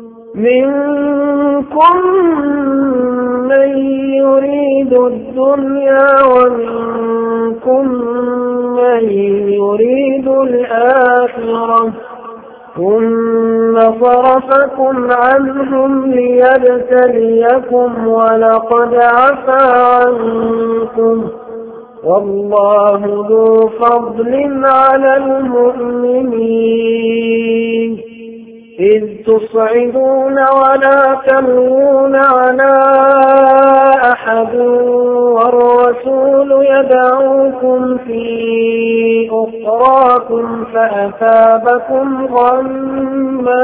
منكم من يريد الدنيا ومنكم من يريد الآخرة ثم صرفكم عنهم ليبتليكم ولقد عفا عنكم والله ذو فضل على المؤمنين. إذ تصعدون ولا تلوون على أحد والرسول يدعوكم في أخراكم فأثابكم غما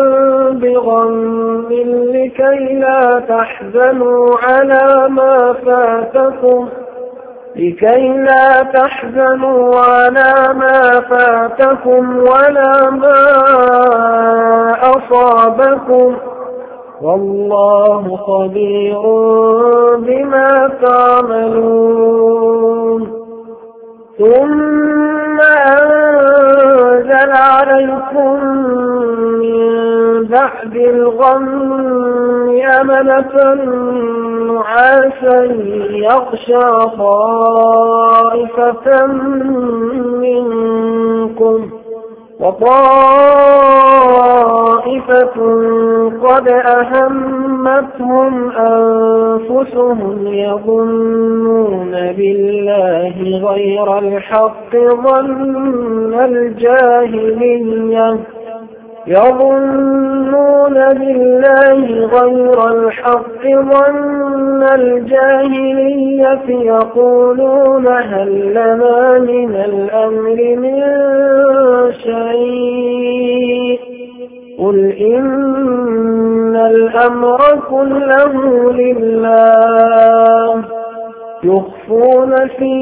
بغم لكي لا تحزنوا على ما فاتكم لكي لا تحزنوا على ما فاتكم ولا ما أصابكم والله خبير بما تعملون. ثم أنزل عليكم من بعد الغم أمنة نعاسا يغشى طائفة منكم وطائفة قد أهمتهم أنفسهم يظنون بالله غير الحق ظن الجاهلية يظنون بالله غير الحق ظن الجاهلية يقولون هل لنا من الأمر من شيء قل إن الأمر كله لله يخفون في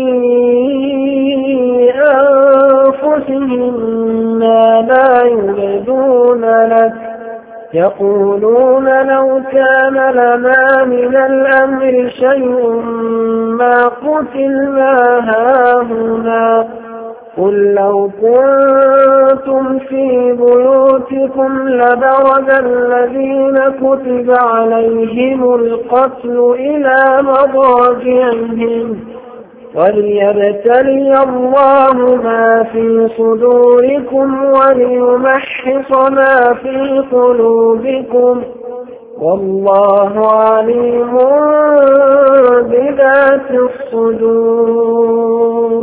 أنفسهم ما لا يبدون لك يقولون لو كان لنا من الأمر شيء ما قتلنا هاهنا قل لو كنتم في بيوتكم لبرز الذين كتب عليهم القتل إلى مضاجعهم وليبتلي الله ما في صدوركم وليمحص ما في قلوبكم والله عليم بذات الصدور.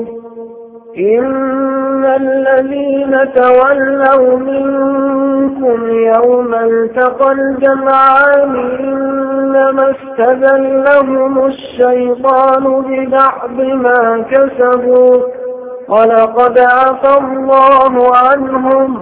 إن الذين تولوا منكم يوم التقى الجمعان إنما استزلهم الشيطان ببعض ما كسبوا ولقد عفا الله عنهم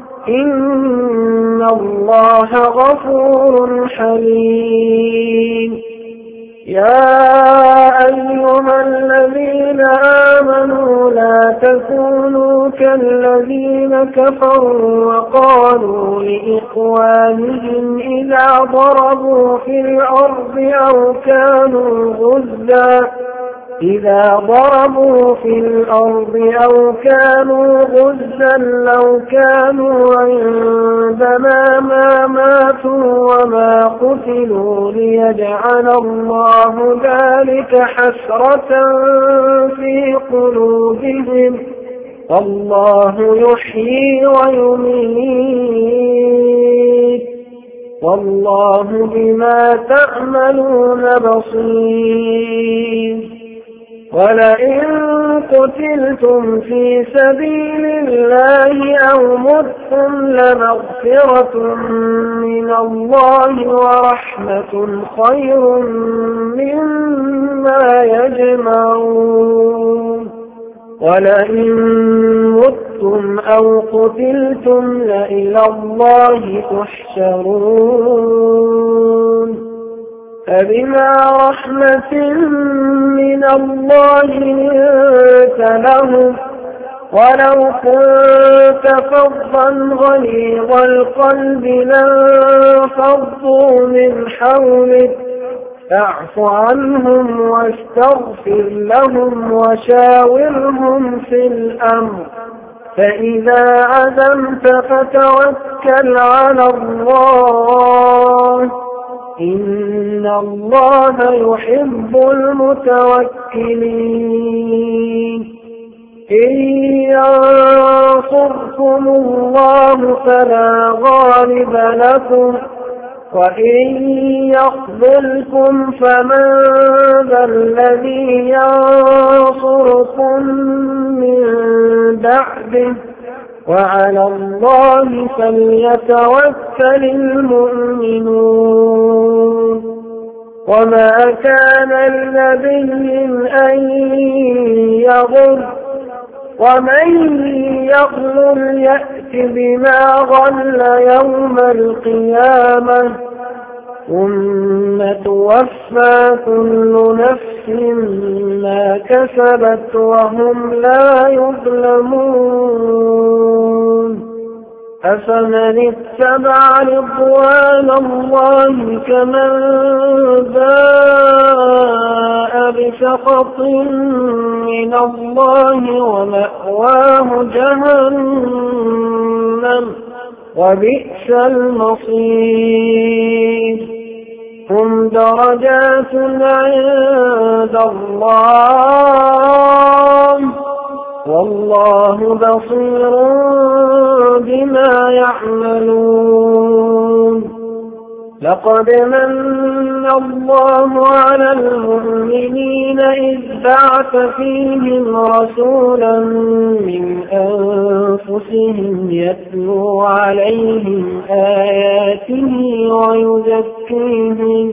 إن الله غفور حليم. يا أيها الذين آمنوا لا تكونوا كالذين كفروا وقالوا لإخوانهم إذا ضربوا في الأرض أو كانوا غزا إذا ضربوا في الأرض أو كانوا غزا لو كانوا عندنا ما ماتوا وما قتلوا ليجعل الله ذلك حسرة في قلوبهم الله يحيي ويميت والله بما تعملون بصير. ولئن قتلتم في سبيل الله أو متم لمغفرة من الله ورحمة خير مما يجمعون ولئن متم أو قتلتم لإلى الله تحشرون فبما رحمة من الله لنت لهم ولو كنت فظا غليظ القلب لانفضوا من حولك فاعف عنهم واستغفر لهم وشاورهم في الأمر فإذا عزمت فتوكل على الله إن الله يحب المتوكلين إن ينصركم الله فلا غالب لكم وإن يخذلكم فمن ذا الذي ينصركم من بعده وعلى الله فليتوكل المؤمنون وما كان لنبي أن يغل ومن يغل يأت بما غل يوم القيامة ثم توفى كل نفس ما كسبت وهم لا يظلمون أفمن اتبع رضوان الله كمن باء بسخط من الله ومأواه جهنم وبئس المصير هم درجات عند الله والله بصير بما يعملون لقد من الله على المؤمنين إذ بعث فيهم رسولا من أنفسهم يتلو عليهم آياته ويزكيهم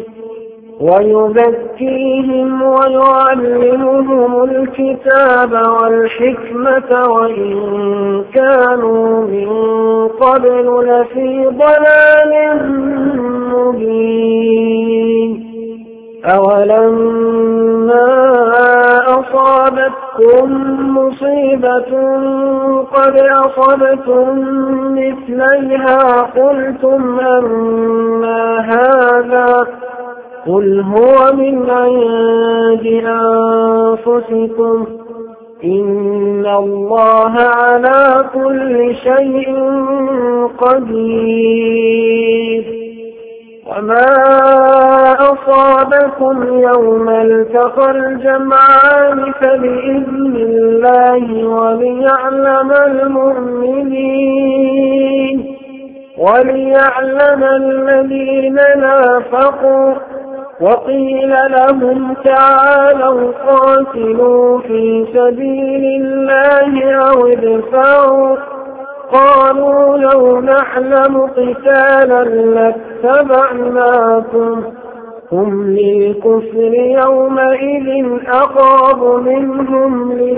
ويزكيهم ويعلمهم الكتاب والحكمة وإن كانوا من قبل لفي ضلال مبين أولما أصابتكم مصيبة قد أصبتم مثليها قلتم أما هذا قل هو من عند أنفسكم إن الله على كل شيء قدير وما أصابكم يوم التقى الجمعان فبإذن الله وليعلم المؤمنين وليعلم الذين نافقوا وقيل لهم تعالوا قاتلوا في سبيل الله أو ادفعوا قالوا لو نعلم قتالا لاتبعناكم هم للكفر يومئذ أقرب منهم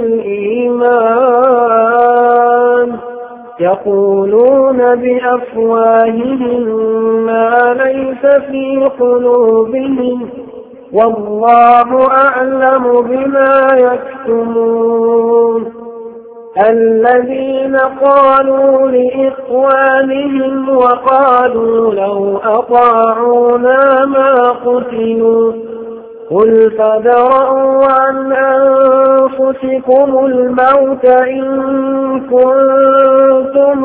للإيمان يقولون بأفواههم ما ليس في قلوبهم والله أعلم بما يكتمون الذين قالوا لإخوانهم وقالوا لو أطاعونا ما قتلوا قل فادرءوا عن أنفسكم الموت إن كنتم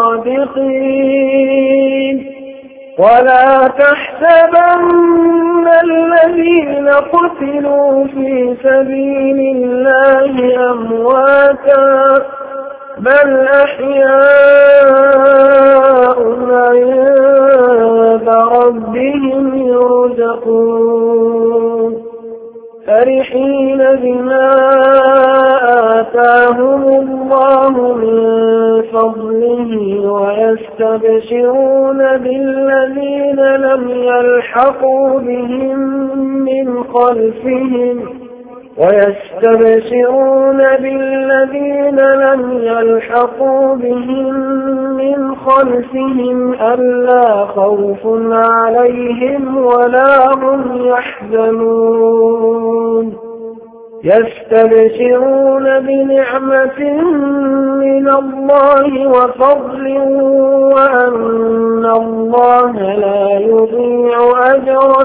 صادقين ولا تحسبن الذين قتلوا في سبيل الله أمواتا بل أحياء عند ربهم يرزقون فرحين بما فضله ويستبشرون بالذين لم يلحقوا بهم من خلفهم ويستبشرون بالذين لم يلحقوا بهم من خلفهم ألا خوف عليهم ولا هم يحزنون يستبشرون بنعمة من الله وفضل وأن الله لا يضيع أجر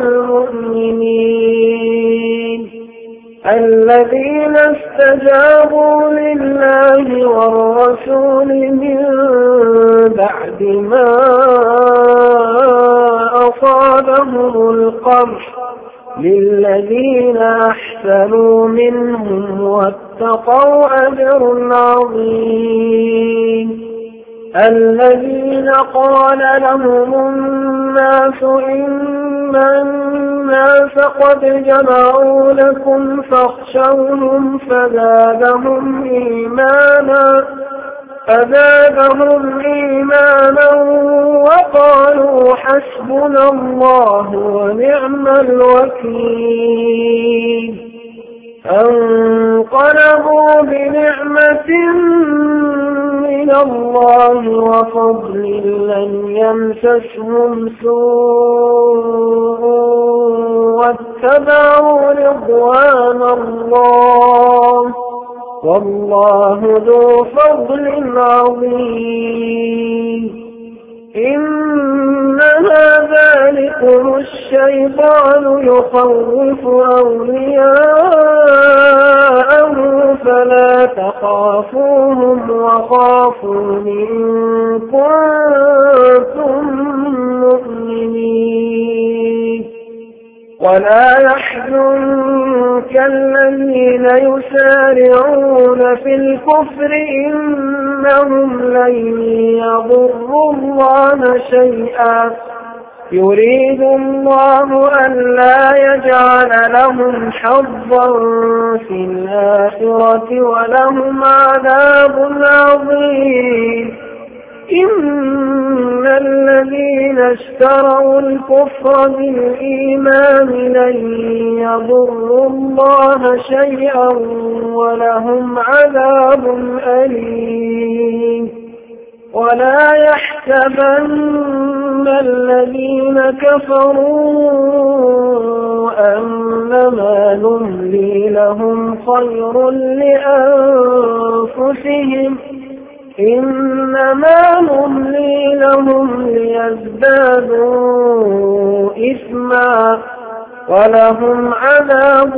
المؤمنين الذين استجابوا لله والرسول من بعد ما أصابهم القرح للذين أحسنوا منهم واتقوا أجر عظيم الذين قال لهم الناس إن الناس قد جمعوا لكم فاخشوهم فزادهم إيمانا فزادهم إيمانا وقالوا حسبنا الله ونعم الوكيل فانقلبوا بنعمة من الله وفضل لم يمسسهم سوء واتبعوا رضوان الله والله ذو فضل عظيم إنما ذلكم الشيطان يخوف أولياءه فلا تخافوهم وخافون إن كنتم مؤمنين ولا يحزنك الذين يسارعون في الكفر إنهم لن يضروا الله شيئا يريد الله ألا يجعل لهم حظا في الآخرة ولهم عذاب عظيم إن الذين اشتروا الكفر بالإيمان لن يضروا الله شيئا ولهم عذاب أليم ولا يحسبن الذين كفروا أنما نملي لهم خير لأنفسهم إنما نملي لهم ليزدادوا إثما ولهم عذاب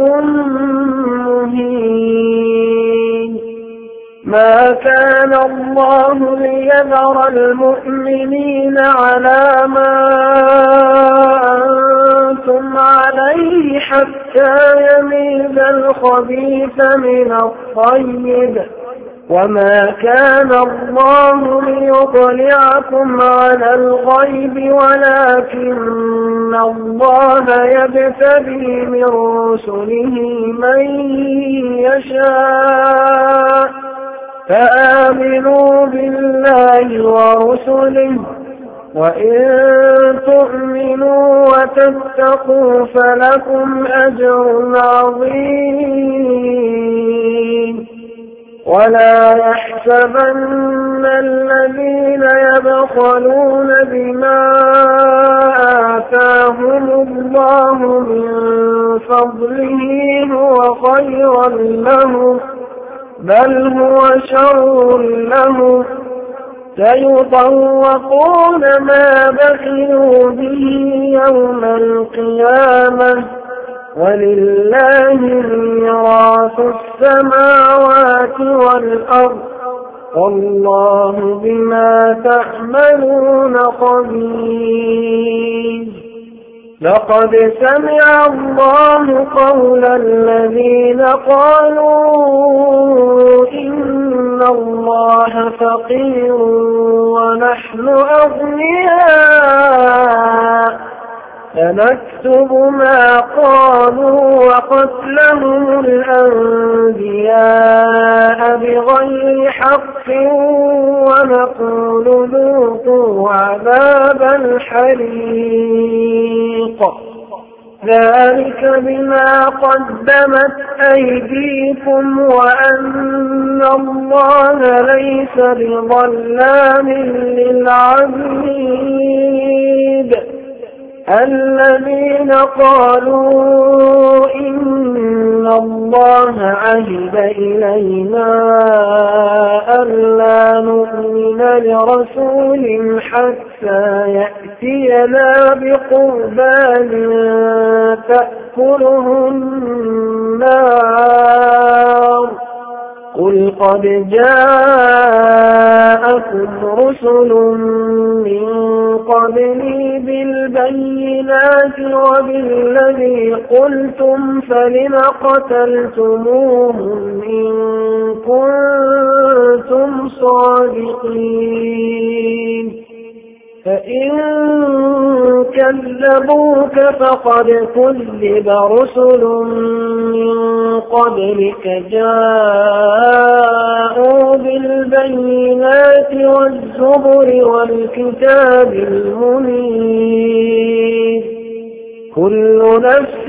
مهين ما كان الله ليذر المؤمنين على ما أنتم عليه حتى يميز الخبيث من الطيب وما كان الله ليطلعكم على الغيب ولكن الله يبتلي من رسله من يشاء فآمنوا بالله ورسله وإن تؤمنوا وتتقوا فلكم أجر عظيم ولا يحسبن الذين يبخلون بما آتاهم الله من فضله هو خيرا لهم بل هو شر لهم سيطوقون ما بخلوا به يوم القيامة ولله ميراث السماوات والأرض والله بما تعملون خبير لقد سمع الله قول الذين قالوا إن الله فقير ونحن أغنياء فنكتب ما قالوا وقتلهم الأنبياء بغير حق بحق ونقول ذوقوا عذاب الحريق ذلك بما قدمت أيديكم وأن الله ليس بظلام للعبيد الذين قالوا إن الله عهد إلينا ألا نؤمن لرسول حتى يأتينا بقربان تأكله النار قل قد جاءكم رسل من قبلي بالبينات وبالذي قلتم فلم قتلتموهم إن كنتم صادقين فإن كذبوك فقد كذب رسل من قبلك جاءوا بالبينات والزبر والكتاب المنير كل نفس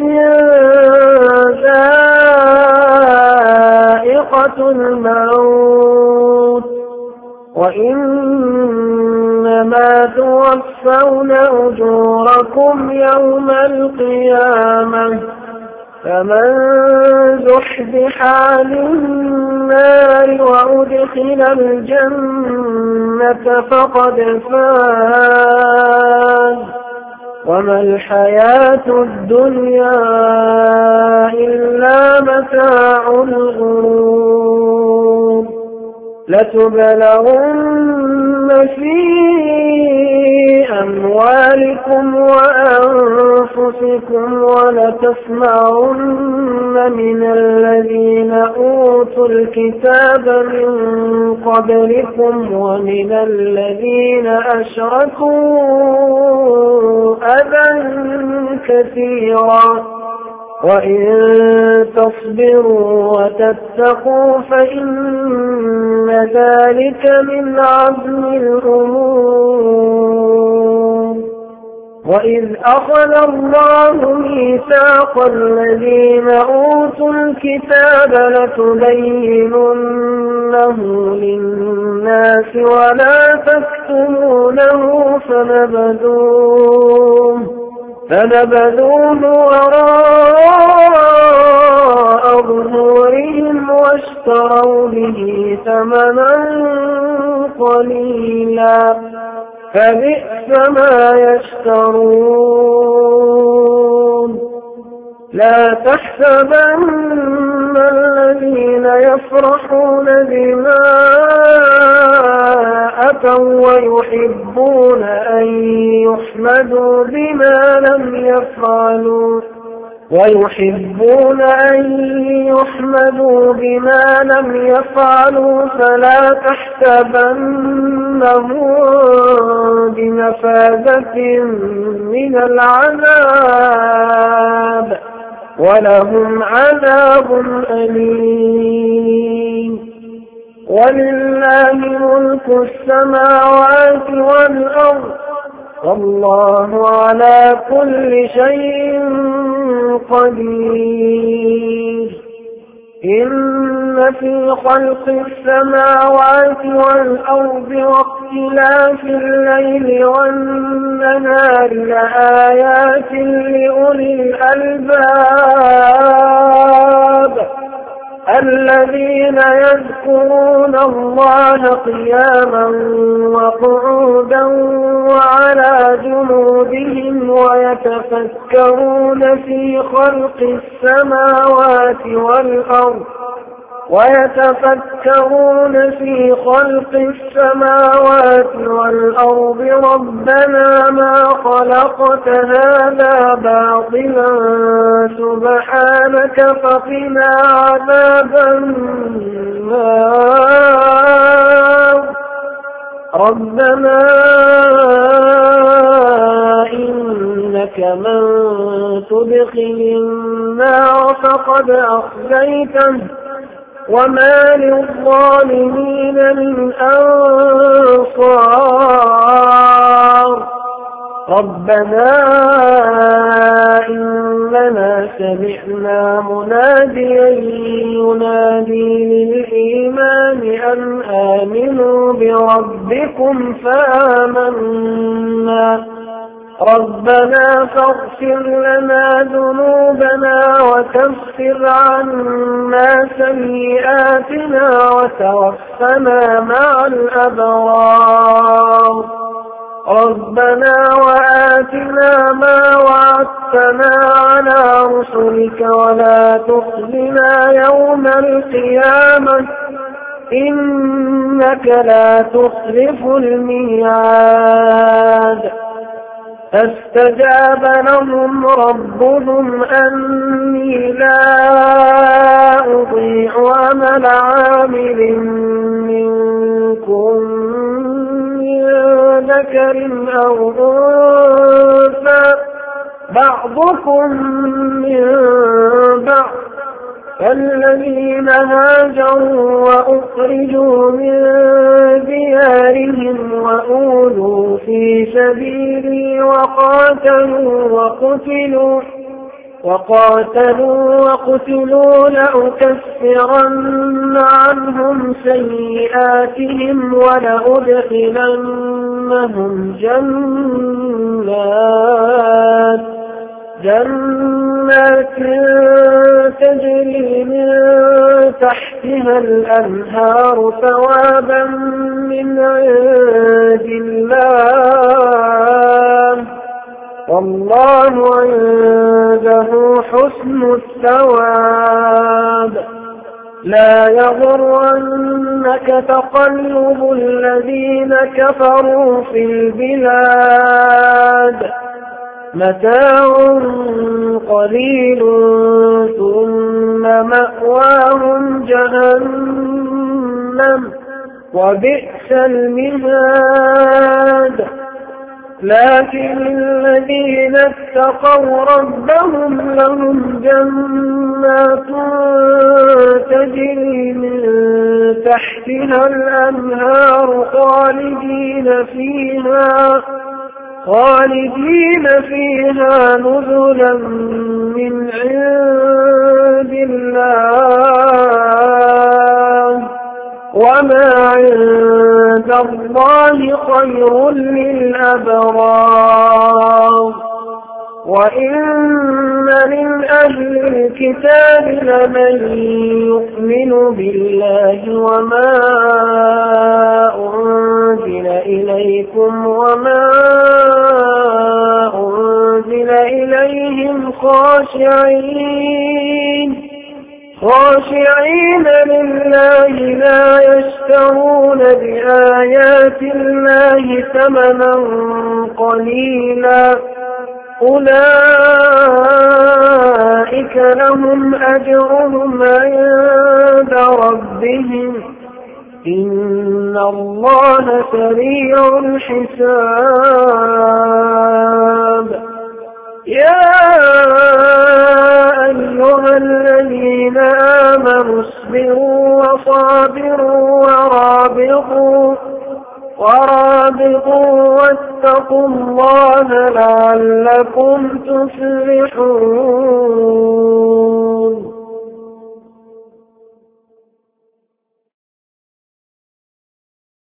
ذائقة الموت وإنما توفون أجوركم يوم القيامة فمن زحزح عن النار وأدخل الجنة فقد فاز وما الحياة الدنيا إلا متاع الغرور لتبلغن في أموالكم وأنفسكم ولتسمعن من الذين أوتوا الكتاب من قبلكم ومن الذين أشركوا أذى كثيرا وإن تصبروا وتتقوا فإن ذلك من عزم الأمور وإذ أخذ الله ميثاق الذين أوتوا الكتاب لتبيننه للناس ولا تكتمونه فنبذوه فنبذوه وراء ظهورهم واشتروا به ثمنا قليلا فبئس ما يشترون لا تحسبن الذين يفرحون بما أتوا ويحبون أن يحمدوا بما لم يفعلوا ويحبون أن يحمدوا بما لم يفعلوا فلا تحسبنهم بمفازة من العذاب ولهم عذاب أليم ولله ملك السماوات والأرض والله على كل شيء قدير إن في خلق السماوات والأرض واختلاف الليل والنهار لآيات لأولي الألباب الذين يذكرون الله قياما وقعودا وعلى جنوبهم ويتفكرون في خلق السماوات والأرض ويتفكرون في خلق السماوات والأرض ربنا ما خلقت هذا باطلا سبحانك فقنا عذاب النار ربنا إنك من تدخل النار فقد أخزيته وما للظالمين من أنصار ربنا إننا سمعنا مناديا ينادي للإيمان أن آمنوا بربكم فآمنا ربنا فاغفر لنا ذنوبنا وكفر عنا سيئاتنا وتوفنا مع الأبرار ربنا وآتنا ما وعدتنا على رسلك ولا تخزنا يوم القيامة إنك لا تخلف الميعاد فاستجاب لهم ربهم أني لا أضيع عمل عامل منكم من ذكر أو أنثى بعضكم من بعض فالذين هاجروا وأخرجوا من ديارهم وأولوا في سبيلي وقاتلوا وقتلوا وقاتلوا وقتلوا لأكفرن عنهم سيئاتهم ولأدخلنهم جنات جنات تجري من تحتها الأنهار ثوابا من عند الله والله عنده حسن الثواب لا يغرنك تقلب الذين كفروا في البلاد متاع قليل ثم مأواهم جهنم وبئس المهاد لكن الذين اتقوا ربهم لهم جنات تجري من تحتها الأنهار خالدين فيها خالدين فيها نزلا من عند الله وما عند الله خير للأبرار وإن من أهل الكتاب لمن يؤمن بالله وما أنزل إليكم وما أنزل إليهم خاشعين خاشعين لله لا يشترون بآيات الله ثمنا قليلا أولئك لهم أجرهم عند ربهم إن الله سريع الحساب يا أيها الذين آمنوا اصبروا وصابروا ورابطوا ورابطوا واتقوا الله لعلكم تفلحون